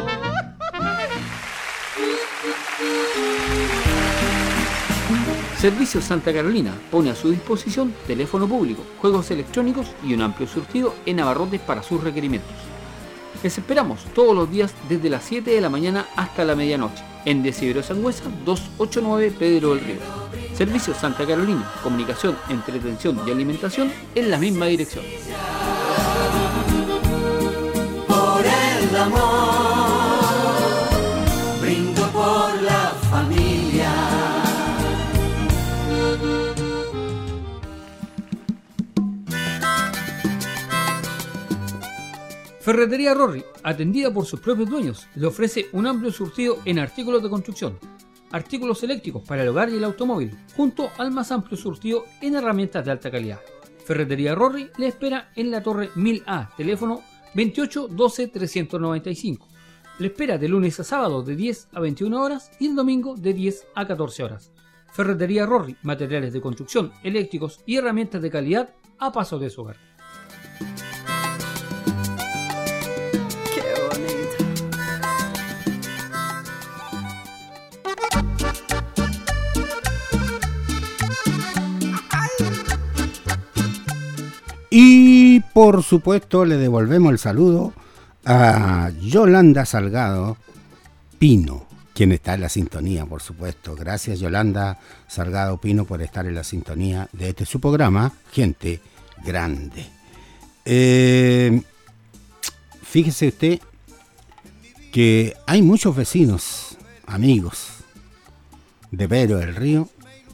Servicios Santa Carolina pone a su disposición teléfono público, juegos electrónicos y un amplio surtido en abarrotes para sus requerimientos. Les esperamos todos los días desde las 7 de la mañana hasta la medianoche en Desidero Sangüesa 289 Pedro del Río. Servicios Santa Carolina, comunicación, entretención y alimentación en la misma dirección. Por el amor, brindo por la familia. Ferretería Rorri, atendida por sus propios dueños, le ofrece un amplio surtido en artículos de construcción, artículos eléctricos para el hogar y el automóvil, junto al más amplio surtido en herramientas de alta calidad. Ferretería Rorri le espera en la Torre 1000A, teléfono 28 12 395. Le espera de lunes a sábado de 10 a 21 horas y el domingo de 10 a 14 horas. Ferretería Rorri, materiales de construcción, eléctricos y herramientas de calidad a paso de su hogar. Y por supuesto le devolvemos el saludo a Yolanda Salgado Pino, quien está en la sintonía, por supuesto. Gracias, Yolanda Salgado Pino, por estar en la sintonía de este su programa, Gente Grande. Fíjese usted que hay muchos vecinos, amigos de Pedro del Río,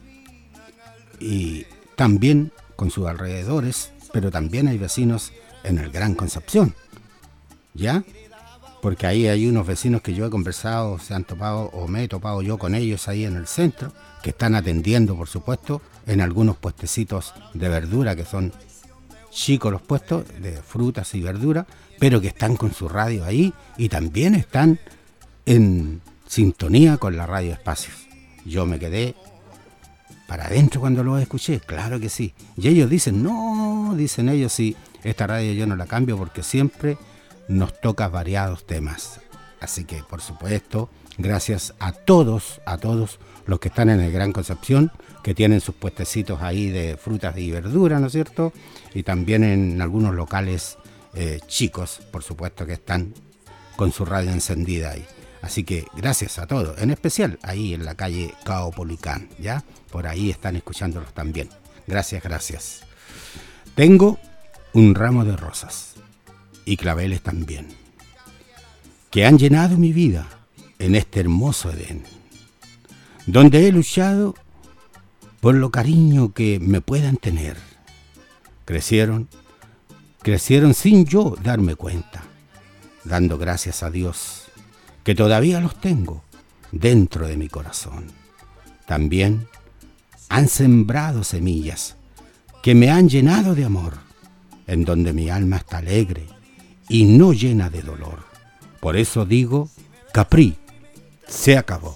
y también con sus alrededores, pero también hay vecinos en el Gran Concepción, ¿ya? Porque ahí hay unos vecinos que yo he conversado, se han topado, o me he topado yo con ellos ahí en el centro, que están atendiendo, por supuesto, en algunos puestecitos de verdura, que son chicos los puestos, de frutas y verduras, pero que están con su radio ahí y también están en sintonía con la Radio Espacios. Yo me quedé para adentro cuando lo escuché, claro que sí. Y ellos dicen, no, dicen ellos, sí, esta radio yo no la cambio porque siempre nos toca variados temas. Así que, por supuesto, gracias a todos los que están en el Gran Concepción, que tienen sus puestecitos ahí de frutas y verduras, ¿no es cierto? Y también en algunos locales chicos, por supuesto, que están con su radio encendida ahí. Así que gracias a todos, en especial ahí en la calle Caupolicán, ¿ya? Por ahí están escuchándolos también. Gracias. Tengo un ramo de rosas y claveles también, que han llenado mi vida en este hermoso Edén, donde he luchado por lo cariño que me puedan tener. Crecieron sin yo darme cuenta, dando gracias a Dios que todavía los tengo dentro de mi corazón. También han sembrado semillas que me han llenado de amor, en donde mi alma está alegre y no llena de dolor. Por eso digo, Capri, se acabó.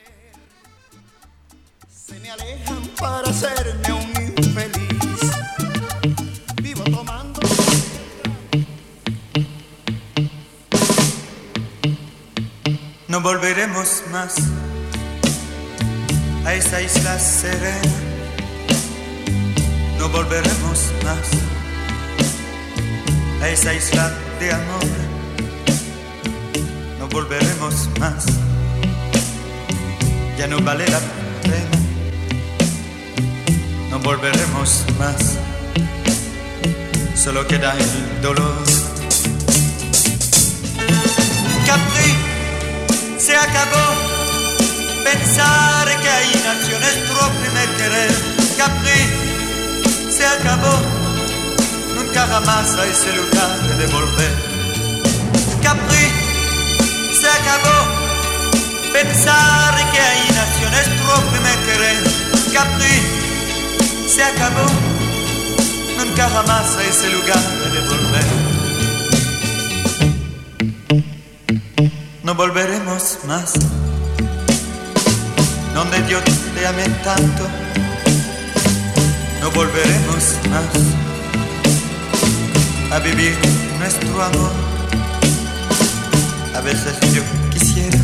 Se me alejan para hacerme un infeliz. Vivo tomando. No volveremos más a esa isla serena. No volveremos más a esa isla de amor. No volveremos más. Ya no vale la pena. No volveremos más. Solo queda el dolor. Capri, se acabó. Pensar que ahí nació nuestro primer querer. Capri, se acabó. Nunca jamás a ese lugar de volver. Capri, se acabó. Pensar que ahí nació nuestro primer querer. Capri, se acabó. Nunca jamás a ese lugar de volver. No volveremos más. donde yo te amé tanto, no volveremos más a vivir nuestro amor. A veces yo quisiera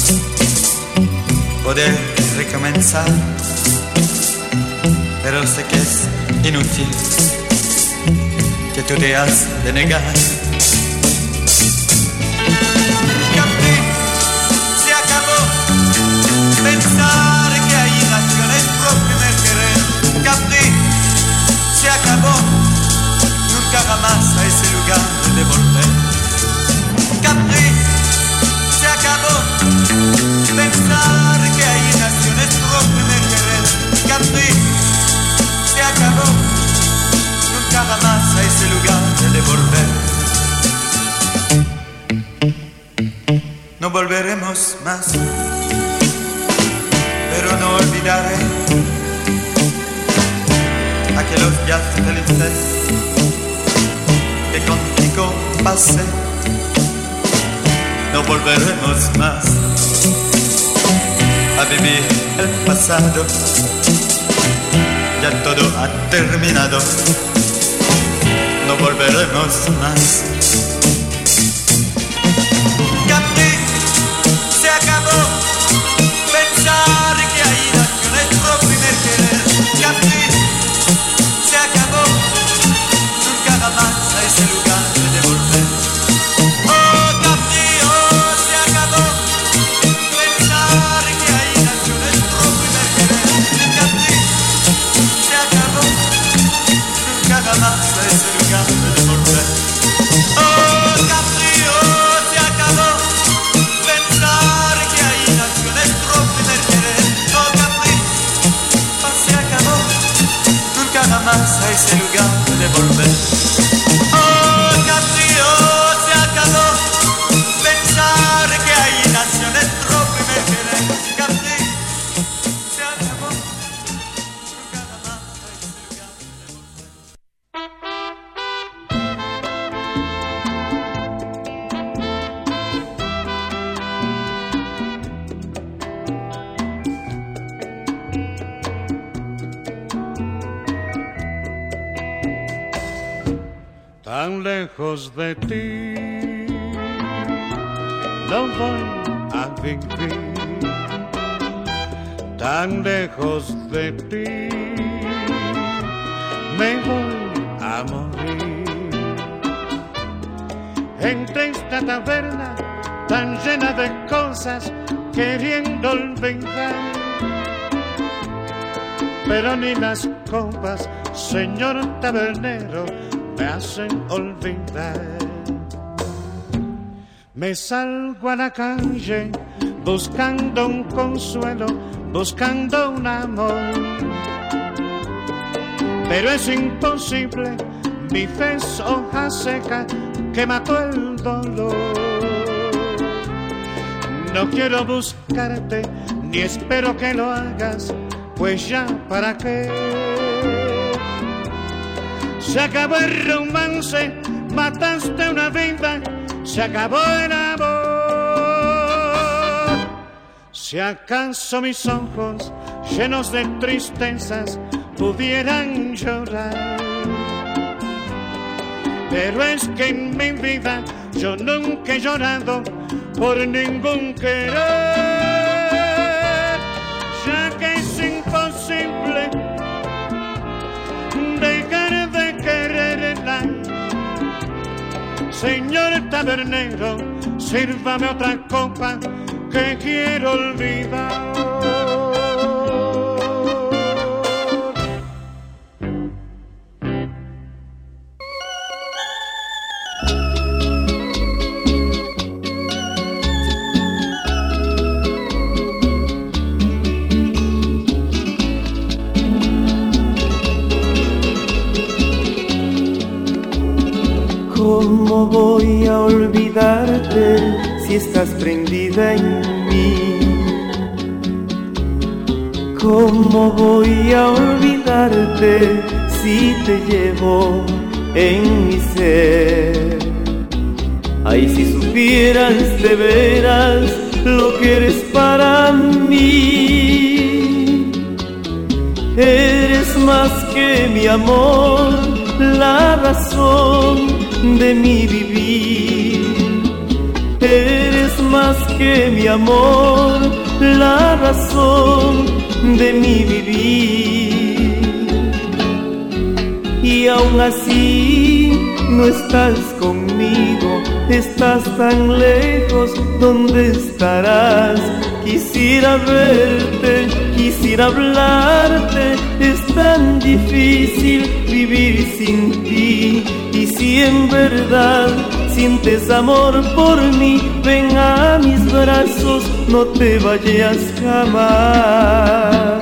poder recomenzar, pero sé que es inútil, que tú te has de negar. Capri, se acabó pensar que ahí nació nuestro primer querer. Capri, se acabó, nunca jamás a ese lugar de volver. Capri, se acabó pensar que ahí nació nuestro primer querer. Capri, se acabó, nunca jamás a ese lugar de volver. No volveremos más, pero no olvidaré aquellos días felices que contigo pasé. No volveremos más a vivir el pasado, ya todo ha terminado. No volveremos más. Capri, se acabó pensar que ahí nació nuestro primer querer. Capri, se acabó, nunca jamás a ese lugar de volver. Oh Capri, oh, se acabó pensar que ahí nació nuestro primer querer. Capri, se acabó, nunca jamás a ese lugar de volver. Oh Capri, oh, se acabó pensar que ahí nació nuestro primer querer. Oh Capri, oh, se acabó, nunca jamás a ese lugar de volver. Oh Capri, oh, se acabó pensar que ahí nació nuestro primer querer. Capri, se acabó, nunca jamás a ese lugar de volver. Tan lejos de ti no voy a vivir, tan lejos de ti me voy a morir. Entre esta taberna tan llena de cosas queriendo olvidar, pero ni las copas, señor tabernero, me hacen olvidar. Me salgo a la calle buscando un consuelo, buscando un amor, pero es imposible, mi fe es hoja seca que mató el dolor. No quiero buscarte, ni espero que lo hagas, pues ya para qué. Se acabó el romance, mataste una vida, se acabó el amor. Si acaso mis ojos llenos de tristezas pudieran llorar, pero es que en mi vida yo nunca he llorado por ningún querer, ya que es imposible dejar de quererla. Señor tabernero, sírvame otra copa que quiero olvidar. ¿Cómo voy a olvidarte si estás prendida en mí? ¿Cómo voy a olvidarte si te llevo en mi ser? Ay, si supieras de veras lo que eres para mí. Eres más que mi amor, la razón de mi vivir. Eres más que mi amor, la razón de mi vivir. Y aún así no estás conmigo, estás tan lejos, ¿dónde estarás? Quisiera verte, quisiera hablarte, es tan difícil vivir sin ti. Y si en verdad sientes amor por mí, ven a mis brazos, no te vayas jamás.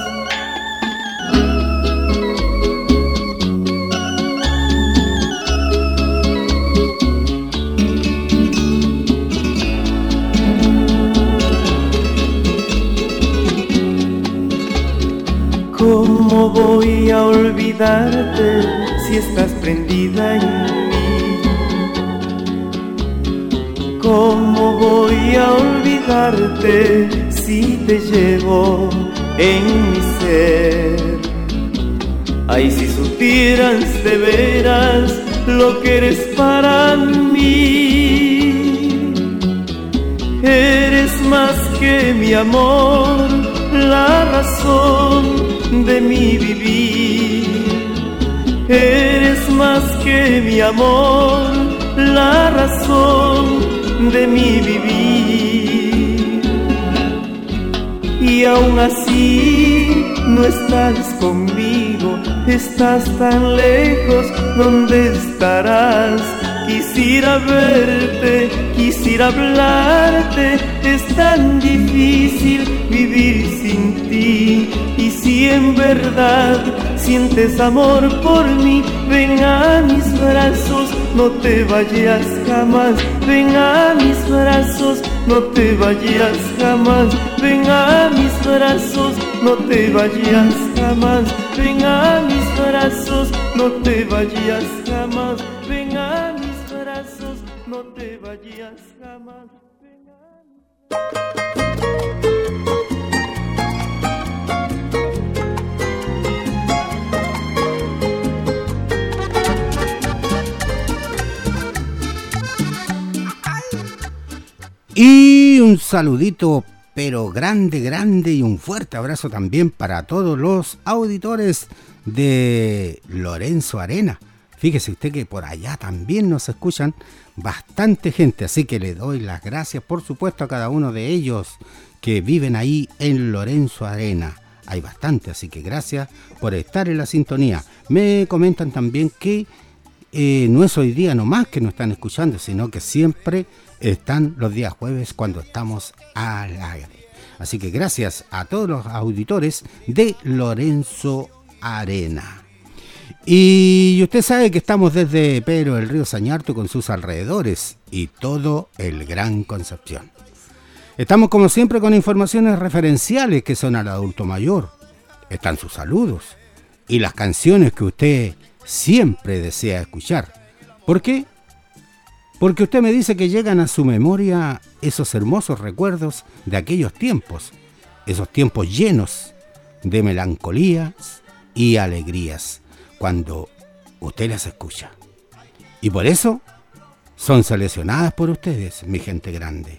¿Cómo voy a olvidarte si estás prendida en mí? ¿Cómo voy a olvidarte si te llevo en mi ser? Ay, si supieras de veras lo que eres para mí. Eres más que mi amor, la razón de mi vivir. Eres más que mi amor, la razón de mi vivir. Y aún así no estás conmigo, estás tan lejos, ¿dónde estarás? Quisiera verte, quisiera hablarte, es tan difícil vivir sin ti. Y si en verdad sientes amor por mí, ven a mis brazos, no te vayas jamás. Ven a mis brazos, no te vayas jamás. Ven a mis brazos, no te vayas jamás. Ven a mis brazos, no te vayas jamás. Ven a mis brazos, no te vayas jamás. Y un saludito, pero grande, grande, y un fuerte abrazo también para todos los auditores de Lorenzo Arena. Fíjese usted que por allá también nos escuchan bastante gente, así que le doy las gracias, por supuesto, a cada uno de ellos que viven ahí en Lorenzo Arena. Hay bastante, así que gracias por estar en la sintonía. Me comentan también que no es hoy día nomás que nos están escuchando, sino que siempre están los días jueves cuando estamos al aire. Así que gracias a todos los auditores de Lorenzo Arena. Y usted sabe que estamos desde Pedro del Río Sañarto con sus alrededores y todo el Gran Concepción. Estamos como siempre con informaciones referenciales que son al adulto mayor. Están sus saludos y las canciones que usted siempre desea escuchar. ¿Por qué? Porque usted me dice que llegan a su memoria esos hermosos recuerdos de aquellos tiempos, esos tiempos llenos de melancolías y alegrías, cuando usted las escucha. Y por eso son seleccionadas por ustedes, mi gente grande.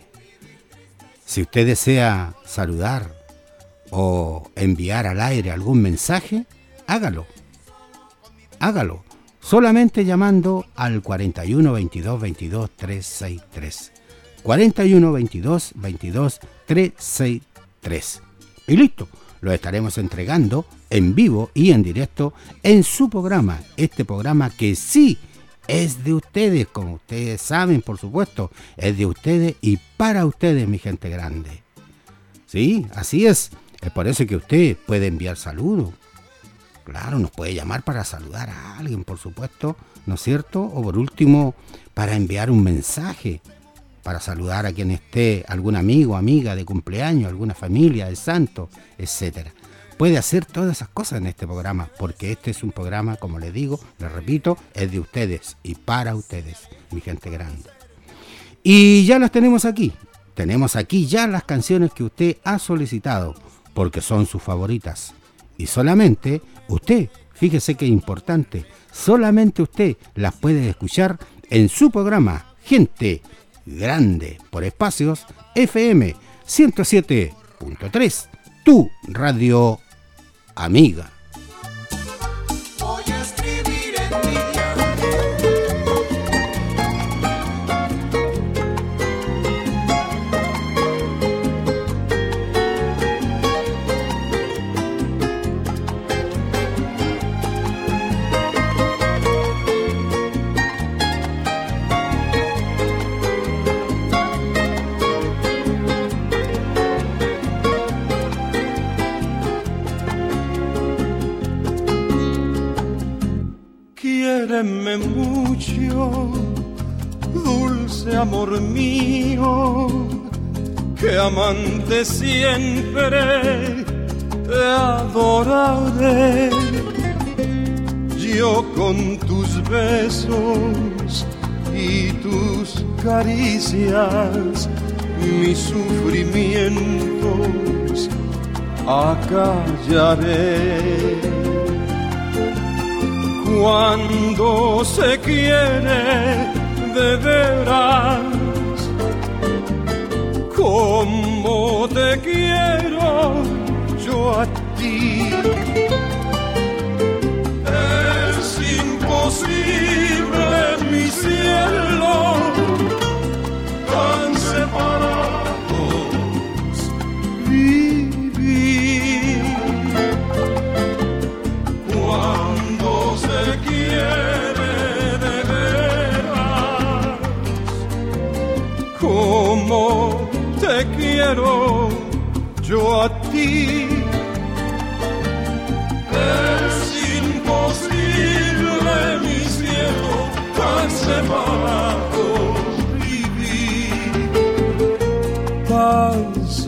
Si usted desea saludar o enviar al aire algún mensaje, hágalo. Hágalo. Solamente llamando al 41 22 22 363. 41 22 22 363. Y listo, lo estaremos entregando en vivo y en directo en su programa. Este programa que sí es de ustedes, como ustedes saben, por supuesto, es de ustedes y para ustedes, mi gente grande. Sí, así es. Es por eso que usted puede enviar saludos. Claro, nos puede llamar para saludar a alguien, por supuesto, ¿no es cierto? O por último, para enviar un mensaje, para saludar a quien esté, algún amigo, amiga de cumpleaños, alguna familia de santo, etcétera. Puede hacer todas esas cosas en este programa, porque este es un programa, como les digo, les repito, es de ustedes y para ustedes, mi gente grande. Y ya las tenemos aquí. Tenemos aquí ya las canciones que usted ha solicitado, porque son sus favoritas. Y solamente usted, fíjese que es importante, solamente usted las puede escuchar en su programa Gente Grande por Espacios FM 107.3, tu radio amiga. Quiéreme mucho, dulce amor mío, que amante siempre te adoraré. Yo con tus besos y tus caricias, mis sufrimientos acallaré. Cuando se quiere de veras, como te quiero yo a ti, es imposible mi cielo, tan separados vivir. Cuando se quiere de veras, como te quiero yo a ti, es imposible mi cielo, tan separados vivir, tan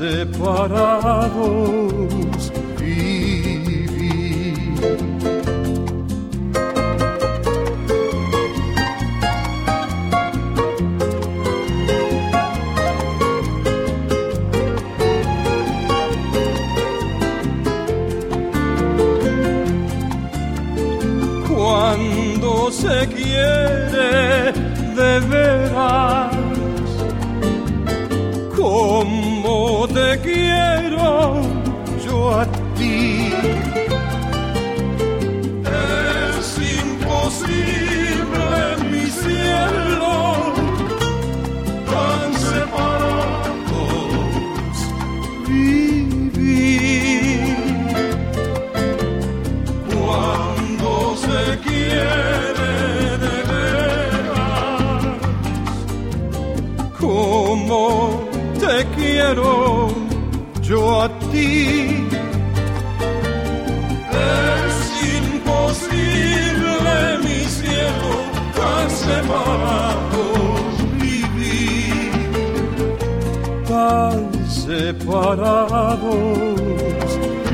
separados vivir. Cuando se quiere de veras, como te quiero yo a ti, es imposible mi cielo, tan separados vivir. Cuando se quiere de veras, como te quiero yo a ti, es imposible mi cielo, tan separados vivir, tan separados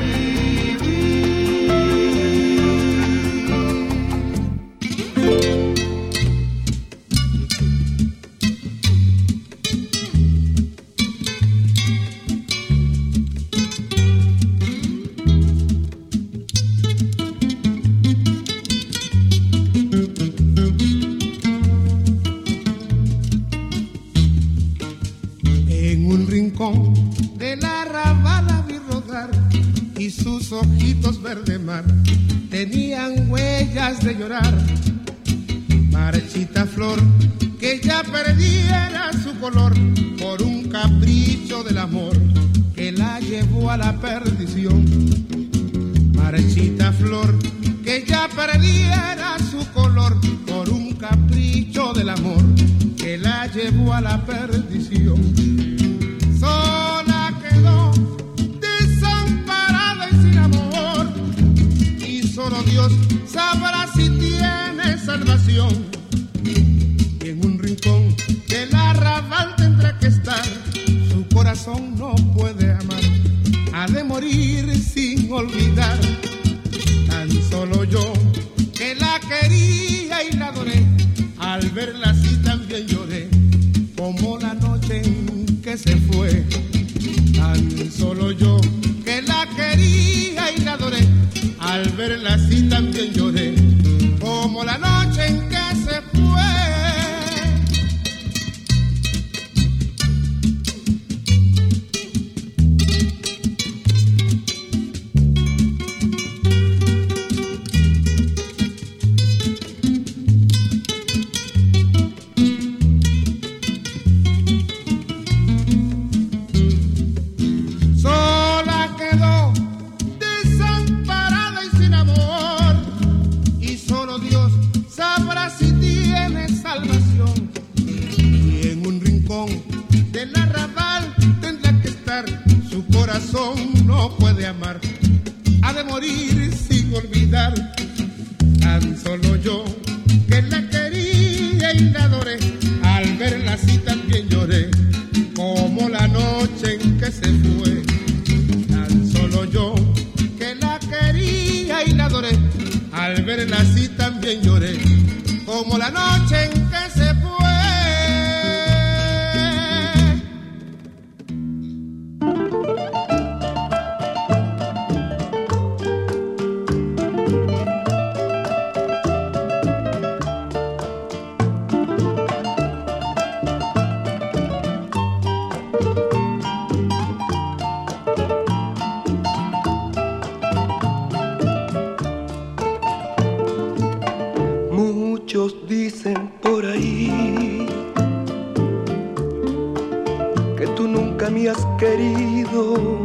de la rabada vi rodar y sus ojitos verde mar tenían huellas de llorar. Marchita flor que ya perdiera su color por un capricho del amor que la llevó a la perdición. Marchita flor que ya perdiera su color por un capricho del amor que la llevó a la perdición. Sola quedó, desamparada y sin amor, y solo Dios sabrá si tiene salvación. Y en un rincón del arrabal tendrá que estar, su corazón no puede amar, ha de morir sin olvidar. Tan solo yo, que la quería y la adoré, al verla así también lloré, como la noche en que se fue. Tan solo yo, que la quería y la adoré, Al verla así también lloré, como la noche en que se fue. No puede amar, ha de morir sin olvidar. Tan solo yo que la quería y la adoré, al verla así también lloré, como la noche en que se fue. Tan solo yo que la quería y la adoré, al verla así también lloré, como la noche en que se fue. Muchos dicen por ahí que tú nunca me has querido.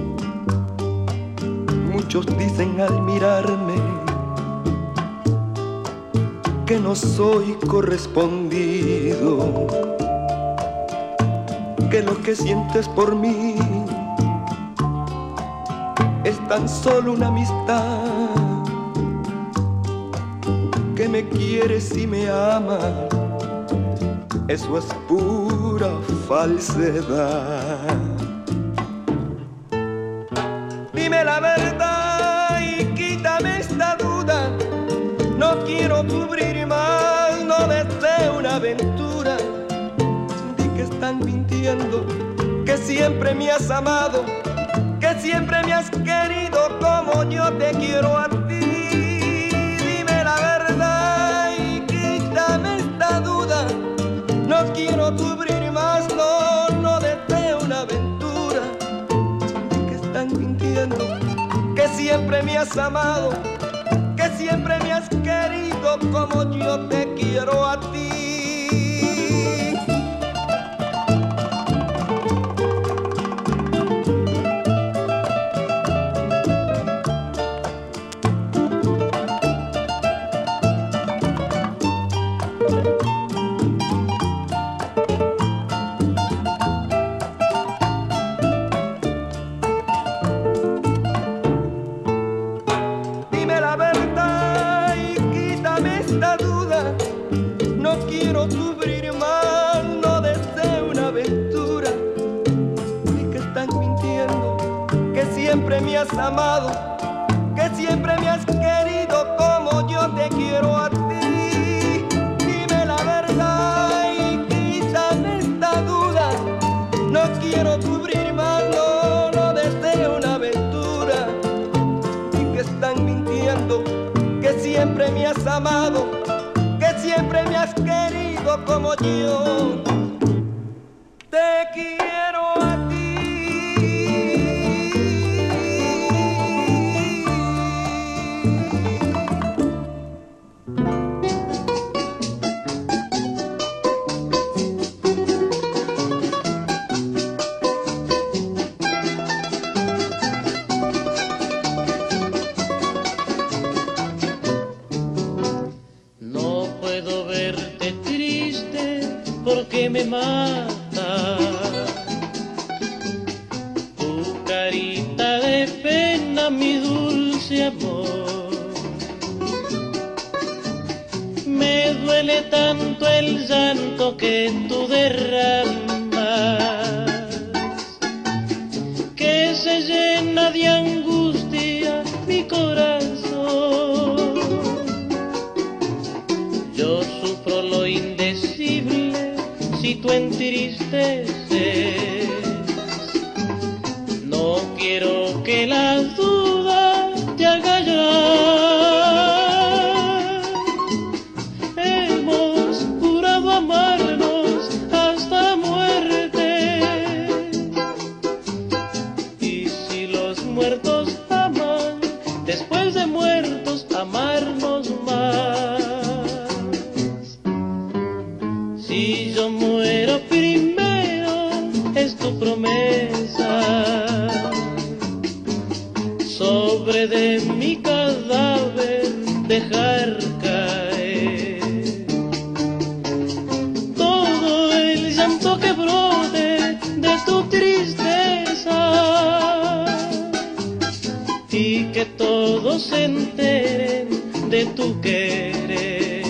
Muchos dicen al mirarme que no soy correspondido, que lo que sientes por mí es tan solo una amistad, que me quieres y me amas, eso es pura falsedad. Dime la verdad y quítame esta duda, no quiero cubrir más, no deseo una aventura. Di que están mintiendo, que siempre me has amado, que siempre me has querido como yo te quiero a ti. No quiero cubrir más, no deseo una aventura. Que están mintiendo, que siempre me has amado, que siempre me has querido como yo te quiero a ti. Me has amado, que siempre me has querido como yo te quiero a ti. Dime la verdad y quítame esta duda, no quiero cubrir más, no deseo una aventura. Y que están mintiendo, que siempre me has amado, que siempre me has querido como yo te quiero a ti. Que me mata tu carita de pena, mi dulce amor. Me duele tanto el llanto que tú derramas, que se llena de angustia mi corazón. Yo sufro lo indecible si tú entristeces. No quiero que la duda te haga llorar. mi cadáver dejar caer todo el llanto que brote de tu tristeza y que todos se enteren de tu querer.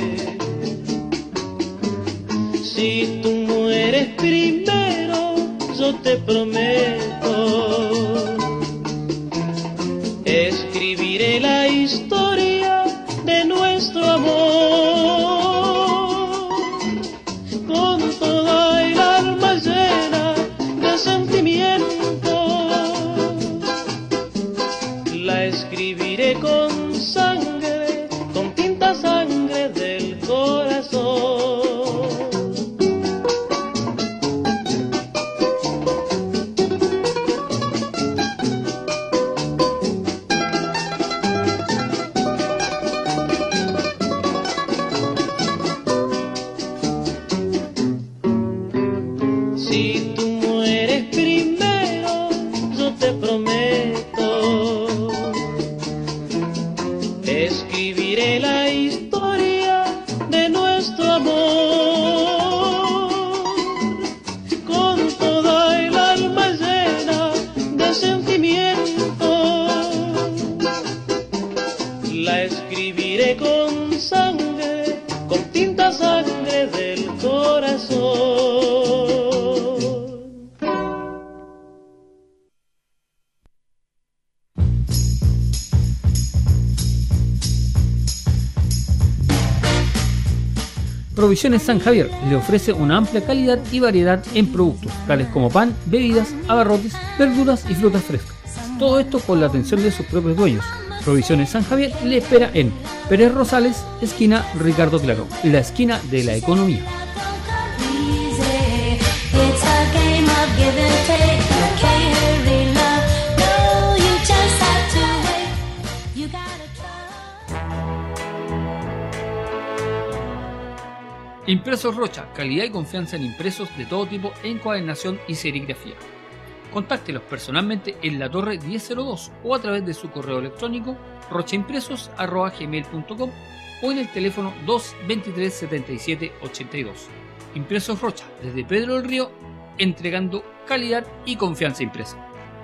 Si tú mueres primero, yo te prometo, escribiré la historia de nuestro amor con toda el alma llena de sentimiento. La escribiré con sangre, con tinta sangre del corazón. Si tú mueres primero, yo te prometo, escribiré la historia de nuestro amor con toda el alma llena de sentimiento. La escribiré con sangre, con tinta sangre del corazón. Provisiones San Javier le ofrece una amplia calidad y variedad en productos, tales como pan, bebidas, abarrotes, verduras y frutas frescas. Todo esto con la atención de sus propios dueños. Provisiones San Javier le espera en Pérez Rosales, esquina Ricardo Claro, la esquina de la economía. Impresos Rocha, calidad y confianza en impresos de todo tipo en encuadernación y serigrafía. Contáctelos personalmente en la Torre 1002 o a través de su correo electrónico rochaimpresos@gmail.com o en el teléfono 223 77 82. Impresos Rocha, desde Pedro del Río, entregando calidad y confianza impresa.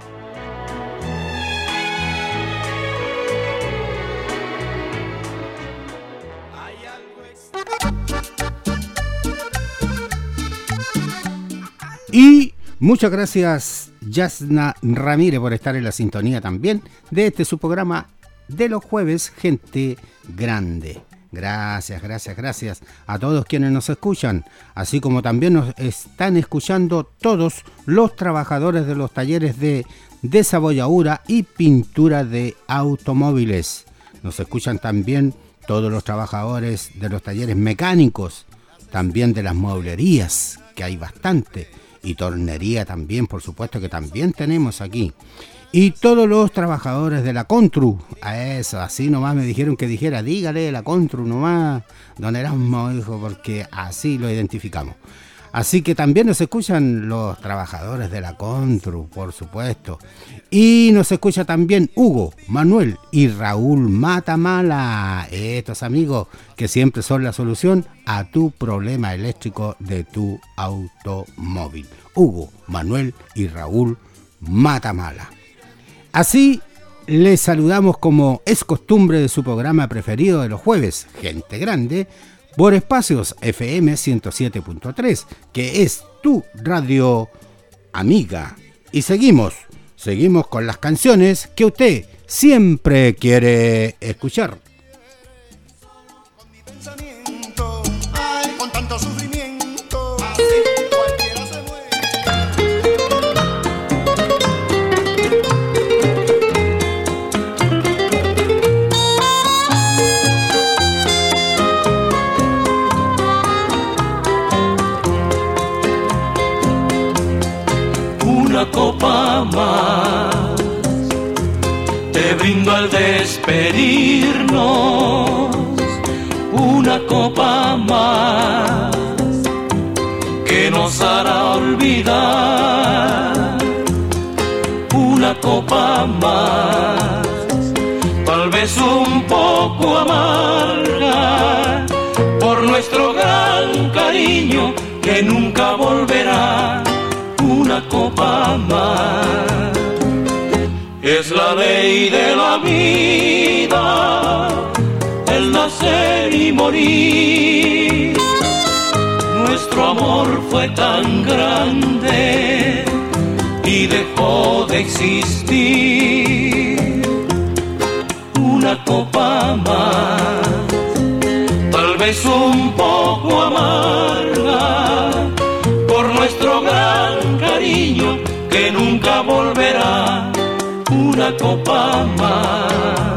Y muchas gracias, Yasna Ramírez, por estar en la sintonía también de este su programa de los jueves, Gente Grande. Gracias a todos quienes nos escuchan, así como también nos están escuchando todos los trabajadores de los talleres de desabolladura y pintura de automóviles. Nos escuchan también todos los trabajadores de los talleres mecánicos, también de las mueblerías, que hay bastante, y tornería también, por supuesto que también tenemos aquí. Y todos los trabajadores de la Contru, a eso, así nomás me dijeron que dijera, dígale la Contru nomás, don Erasmo, dijo, porque así lo identificamos. Así que también nos escuchan los trabajadores de la Contru, por supuesto. Y nos escucha también Hugo, Manuel y Raúl Matamala, estos amigos que siempre son la solución a tu problema eléctrico de tu automóvil. Hugo, Manuel y Raúl Matamala. Así les saludamos como es costumbre de su programa preferido de los jueves, Gente Grande, por Espacios FM 107.3, que es tu radio amiga. Y seguimos con las canciones que usted siempre quiere escuchar. Ay, con tanto sufrimiento, así cualquiera se muere. Una copa más te brindo al despedirnos, una copa más que nos hará olvidar, una copa más para tal vez un poco amarga, por nuestro gran cariño que nunca volverá una copa más. Es la ley de la vida, el nacer y morir. Nuestro amor fue tan grande y dejó de existir. Una copa más, tal vez un poco amarga, por nuestro gran cariño que nunca volverá. Una copa más.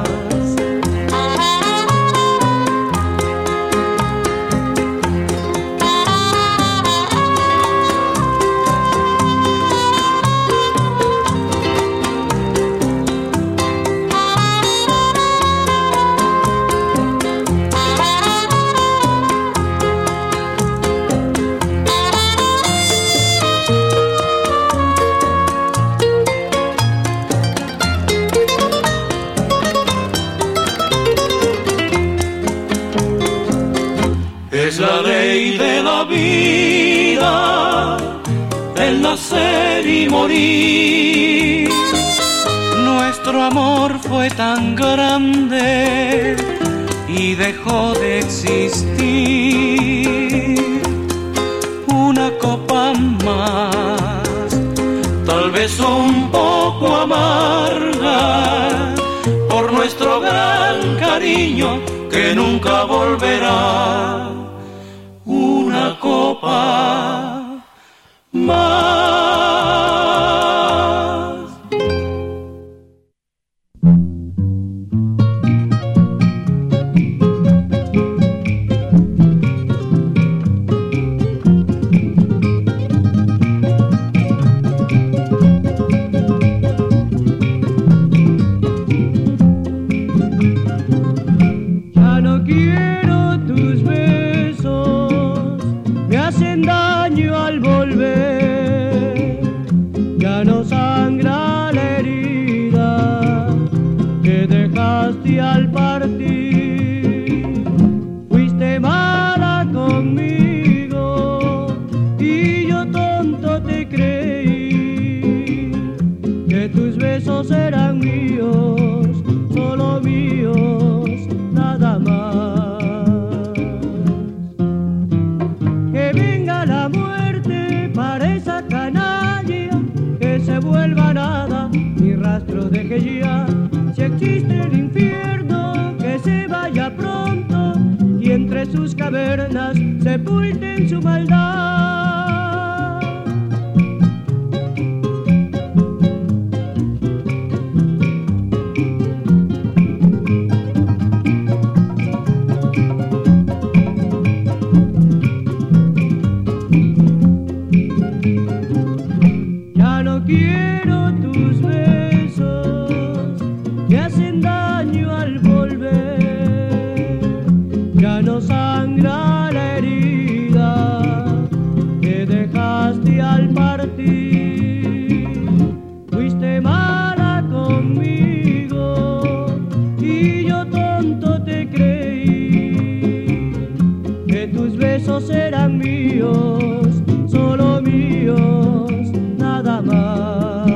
Es la ley de la vida, el nacer y morir. Nuestro amor fue tan grande y dejó de existir. Una copa más, tal vez un poco amarga, por nuestro gran cariño que nunca volverá. Una copa más. Ya no quiero tus besos, me hacen daño al volver. Ya no sangra la herida que dejaste al partir. Fuiste mala conmigo y yo tonto te creí que tus besos eran míos, solo míos, nada más. Que venga la muerte para esa canalla, que se vuelva nada, ni rastro deje ya. Si existe el infierno, que se vaya pronto y entre sus cavernas sepulten su maldad. Ya no quiero tus besos, me hacen daño al volver. Ya no sangra la herida que dejaste al partir. Fuiste mala conmigo y yo tonto te creí que tus besos eran míos, solo míos, nada más.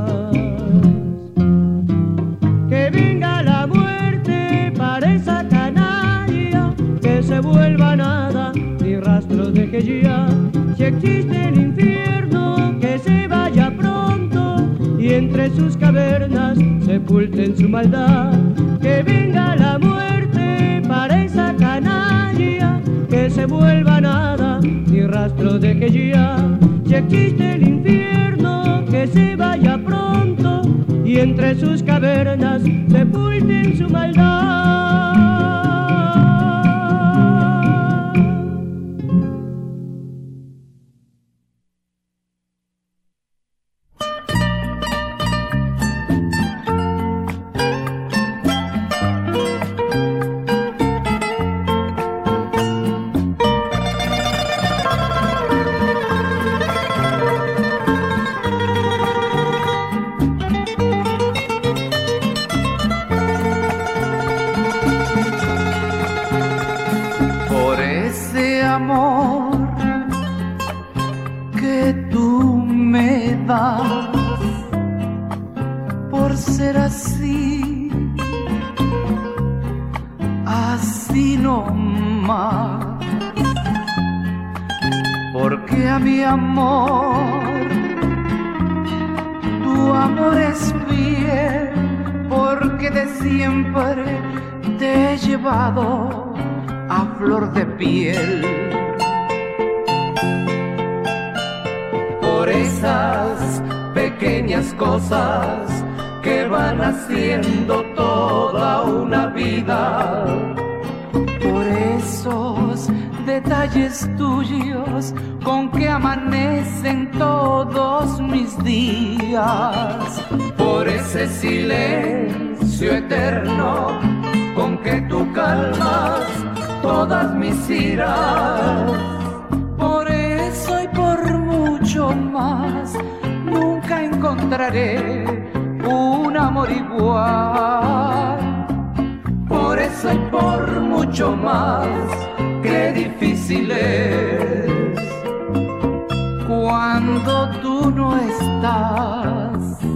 Que venga la muerte para esa canalla, que se vuelva nada, ni rastro deje ya. Si existe el infierno, que se vaya pronto y entre sus cavernas sepulten su maldad. Que venga la muerte para esa canalla, que se vuelva nada, ni rastro deje ya. Si existe el infierno, que se vaya pronto y entre sus cavernas sepulten su maldad. amor que tú me das, por ser así, así no más, porque a mi amor, tu amor es fiel, porque de siempre te he llevado a flor de piel. Por esas pequeñas cosas que van haciendo toda una vida, por esos detalles tuyos con que amanecen todos mis días, por ese silencio eterno con que tú calmas todas mis iras. Por eso y por mucho más nunca encontraré un amor igual. Por eso y por mucho más, qué difícil es cuando tú no estás.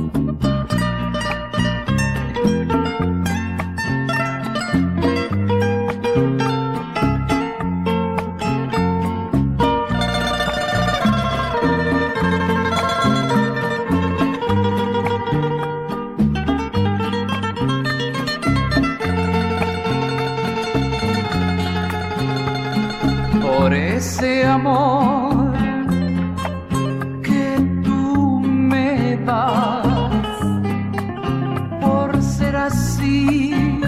Ese amor que tú me das, por ser así,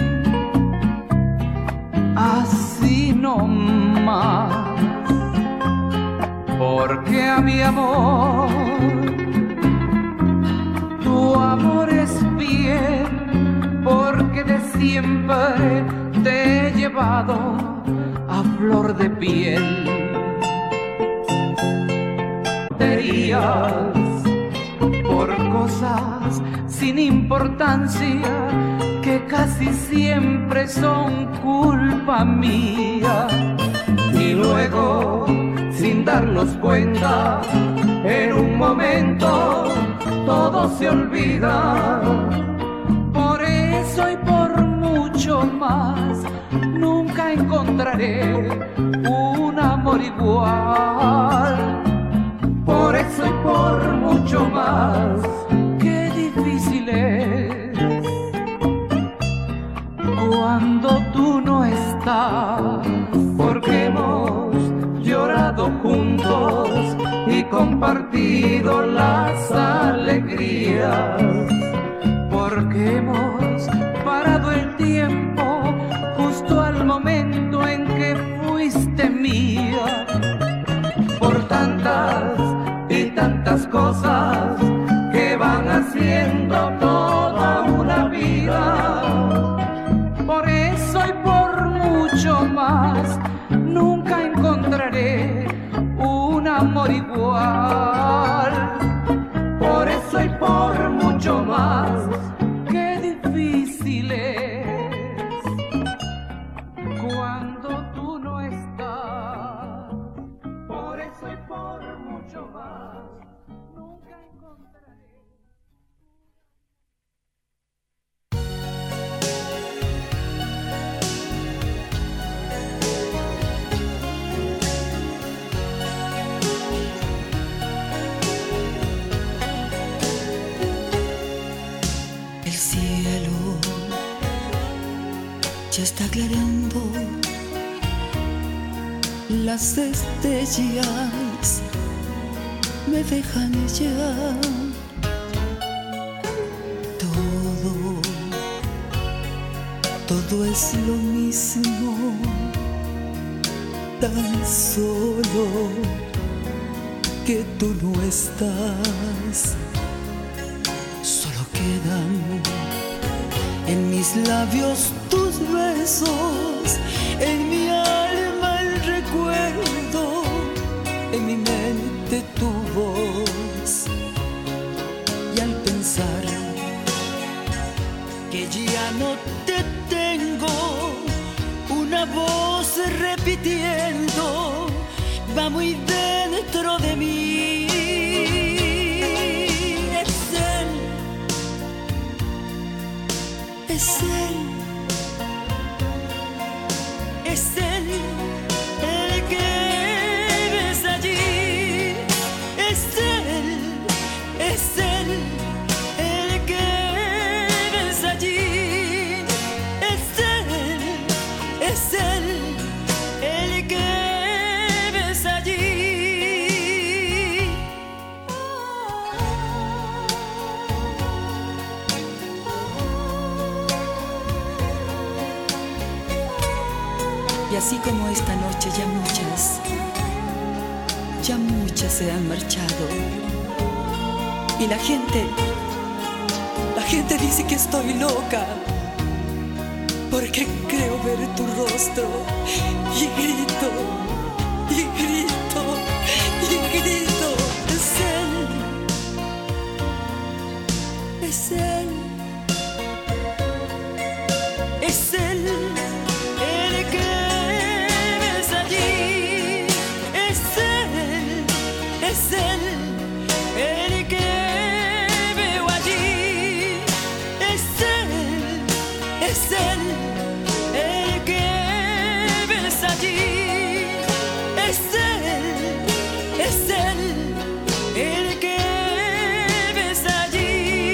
así no más, porque a mi amor, tu amor es fiel, porque de siempre te he llevado a flor de piel. Por cosas sin importancia que casi siempre son culpa mía, y luego sin darnos cuenta en un momento todo se olvida. Por eso y por mucho más nunca encontraré un amor igual. Por eso y por mucho más, qué difícil es cuando tú no estás, porque hemos llorado juntos y compartido las alegrías, porque hemos parado el tiempo justo al momento en que fuiste mía, por tantas y tantas cosas que van haciendo toda una vida. Por eso y por mucho más nunca encontraré un amor igual. Por eso y por mucho más, qué difícil es cuando tú no estás. Por eso y por mucho más nunca encontraré. El cielo ya está aclarando, las estrellas me dejan ya. Todo es lo mismo, tan solo que tú no estás. Solo quedan en mis labios tus besos, en mi alma el recuerdo, en mi mente tu voz. Y al pensar que ya no te tengo, una voz repitiendo lleva muy dentro de mí. Es él, es él el que ves allí. Es él el que ves allí. Es él el que ves allí. Y así como esta noche ya muchas se han marchado. Y la gente dice que estoy loca, porque creo ver tu rostro y grito, y grito, y grito. Es él, es él, es él el que ves allí. Es él el que veo allí. Es él el que ves allí. Es él el que ves allí.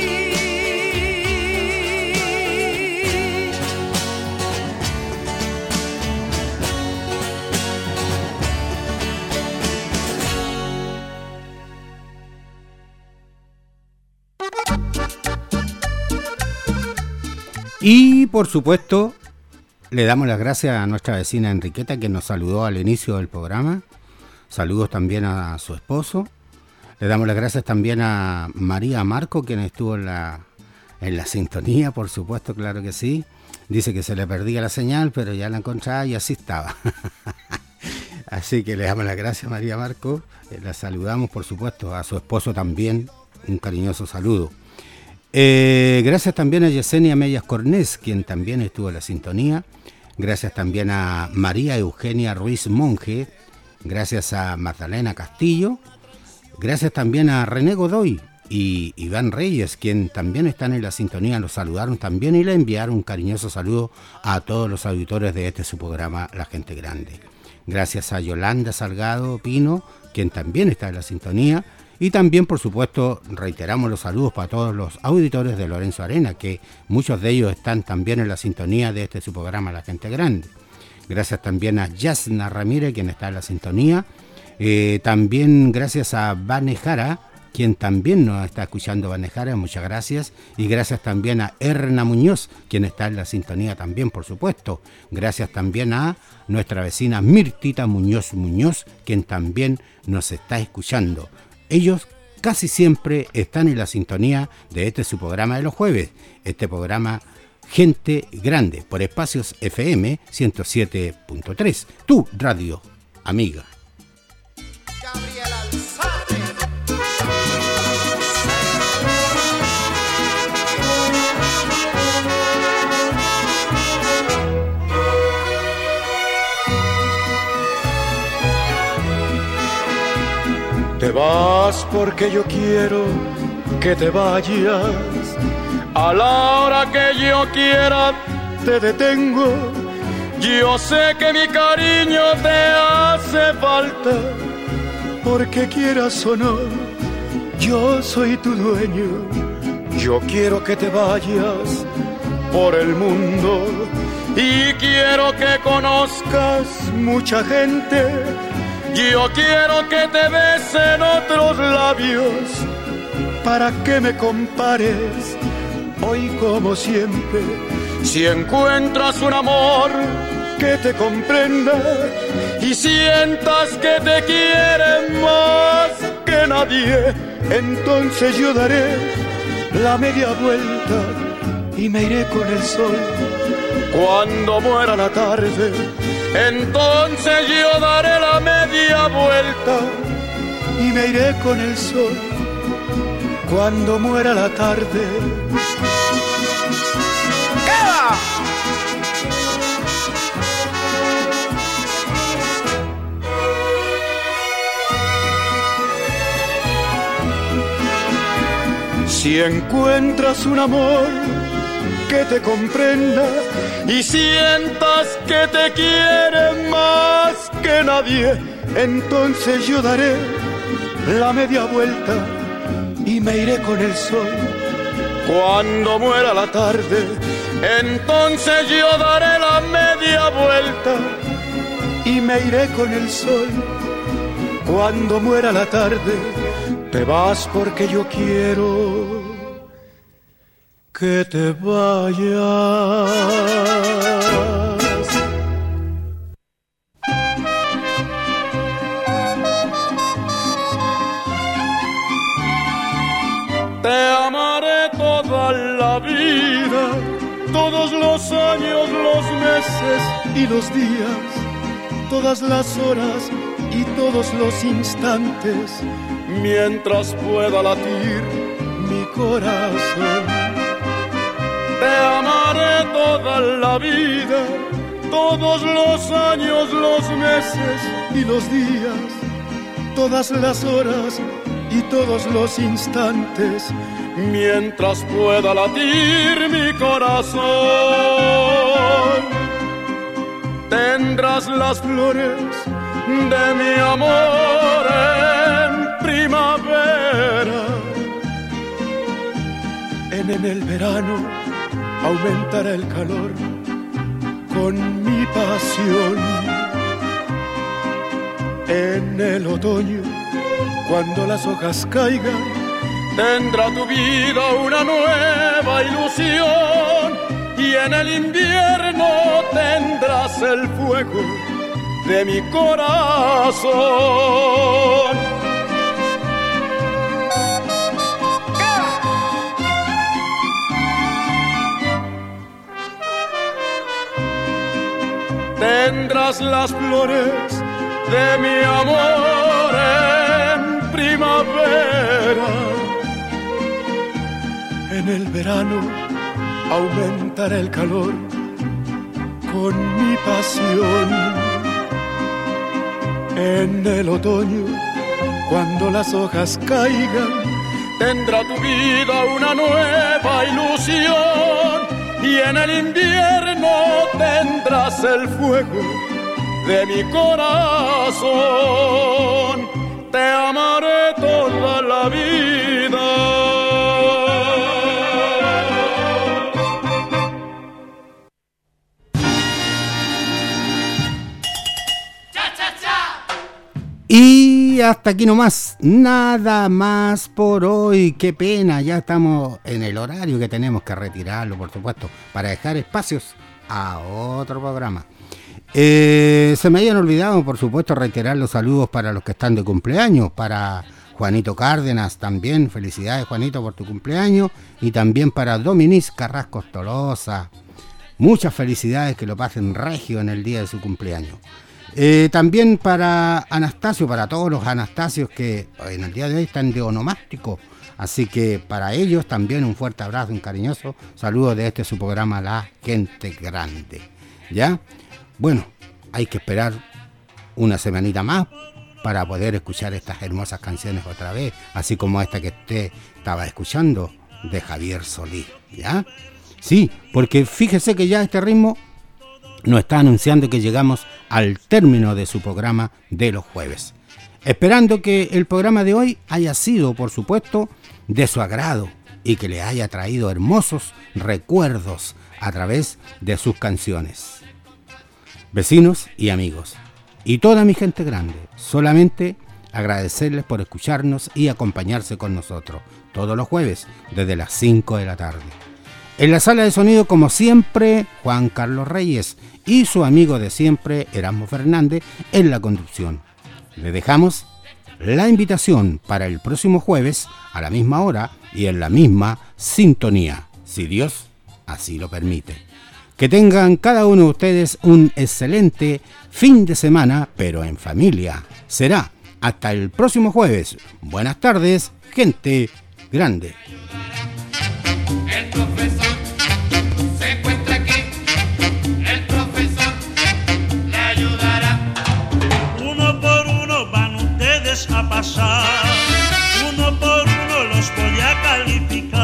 Y por supuesto le damos las gracias a nuestra vecina Enriqueta, que nos saludó al inicio del programa. Saludos también a su esposo. Le damos las gracias también a María Marco, quien estuvo en la sintonía, por supuesto, claro que sí. Dice que se le perdía la señal, pero ya la encontraba y así estaba. Así que le damos las gracias a María Marco. La saludamos, por supuesto, a su esposo también. Un cariñoso saludo. Gracias también a Yesenia Mellas Cornés, quien también estuvo en la sintonía. Gracias también a María Eugenia Ruiz Monge. Gracias a Magdalena Castillo. Gracias también a René Godoy y Iván Reyes, quien también están en la sintonía. Los saludaron también y le enviaron un cariñoso saludo a todos los auditores de su programa La Gente Grande. Gracias a Yolanda Salgado Pino, quien también está en la sintonía. Y también, por supuesto, reiteramos los saludos para todos los auditores de Lorenzo Arena, que muchos de ellos están también en la sintonía de su programa La Gente Grande. Gracias también a Yasna Ramírez, quien está en la sintonía. También gracias a Vanejara, quien también nos está escuchando. Vanejara, muchas gracias. Y gracias también a Erna Muñoz, quien está en la sintonía también, por supuesto. Gracias también a nuestra vecina Mirtita Muñoz, quien también nos está escuchando. Ellos casi siempre están en la sintonía de su programa de los jueves, este programa Gente Grande, por Espacios FM 107.3, tu radio amiga. Te vas porque yo quiero que te vayas. A la hora que yo quiera te detengo. Yo sé que mi cariño te hace falta, porque quieras o no, yo soy tu dueño. Yo quiero que te vayas por el mundo y quiero que conozcas mucha gente. Yo quiero que te besen otros labios para que me compares hoy como siempre. Si encuentras un amor que te comprenda y sientas que te quiere más que nadie, entonces yo daré la media vuelta y me iré con el sol cuando muera la tarde. Entonces yo daré la media vuelta y me iré con el sol cuando muera la tarde. ¿Qué va? Si encuentras un amor que te comprenda y sientas que te quiere más que nadie, entonces yo daré la media vuelta y me iré con el sol. Cuando muera la tarde, entonces yo daré la media vuelta y me iré con el sol. Cuando muera la tarde, te vas porque yo quiero que te vayas. Te amaré toda la vida, todos los años, los meses y los días, todas las horas y todos los instantes, mientras pueda latir mi corazón. Te amaré toda la vida, todos los años, los meses y los días, todas las horas y todos los instantes, mientras pueda latir mi corazón. Tendrás las flores de mi amor en primavera. En el verano aumentará el calor con mi pasión. En el otoño, cuando las hojas caigan, tendrá tu vida una nueva ilusión. Y en el invierno tendrás el fuego de mi corazón. Tendrás las flores de mi amor en primavera. En el verano aumentará el calor con mi pasión. En el otoño, cuando las hojas caigan, tendrá tu vida una nueva ilusión. Y en el invierno tendrás el fuego de mi corazón. Te amaré toda la vida. Y hasta aquí nomás, nada más por hoy. Qué pena, ya estamos en el horario que tenemos que retirarlo, por supuesto, para dejar espacios a otro programa. Se me habían olvidado, por supuesto, reiterar los saludos para los que están de cumpleaños, para Juanito Cárdenas también, felicidades Juanito por tu cumpleaños, y también para Dominique Carrasco Tolosa, muchas felicidades, que lo pasen regio en el día de su cumpleaños. También para Anastasio, para todos los Anastasios que en el día de hoy están de onomástico, así que para ellos también un fuerte abrazo, un cariñoso saludo de este su programa La Gente Grande. ¿Ya? Bueno, hay que esperar una semanita más para poder escuchar estas hermosas canciones otra vez, así como esta que usted estaba escuchando de Javier Solís, ¿ya? Sí, porque fíjese que ya este ritmo nos está anunciando que llegamos al término de su programa de los jueves. Esperando que el programa de hoy haya sido, por supuesto, de su agrado y que le haya traído hermosos recuerdos a través de sus canciones. Vecinos y amigos, y toda mi gente grande, solamente agradecerles por escucharnos y acompañarse con nosotros todos los jueves desde las 5 de la tarde. En la sala de sonido, como siempre, Juan Carlos Reyes y su amigo de siempre, Erasmo Fernández, en la conducción. Le dejamos la invitación para el próximo jueves a la misma hora y en la misma sintonía, si Dios así lo permite. Que tengan cada uno de ustedes un excelente fin de semana, pero en familia. Será hasta el próximo jueves. Buenas tardes, gente grande. El profesor se encuentra aquí, el profesor le ayudará. Uno por uno van ustedes a pasar, uno por uno los voy a calificar.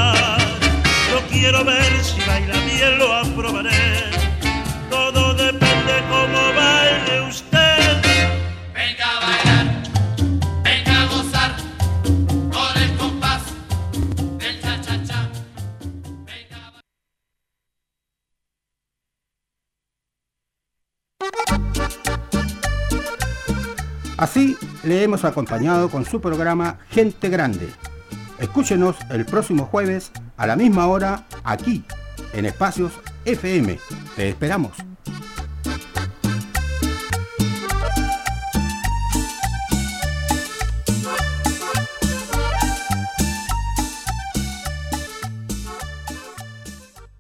Así le hemos acompañado con su programa Gente Grande. Escúchenos el próximo jueves a la misma hora aquí en Espacios FM. Te esperamos.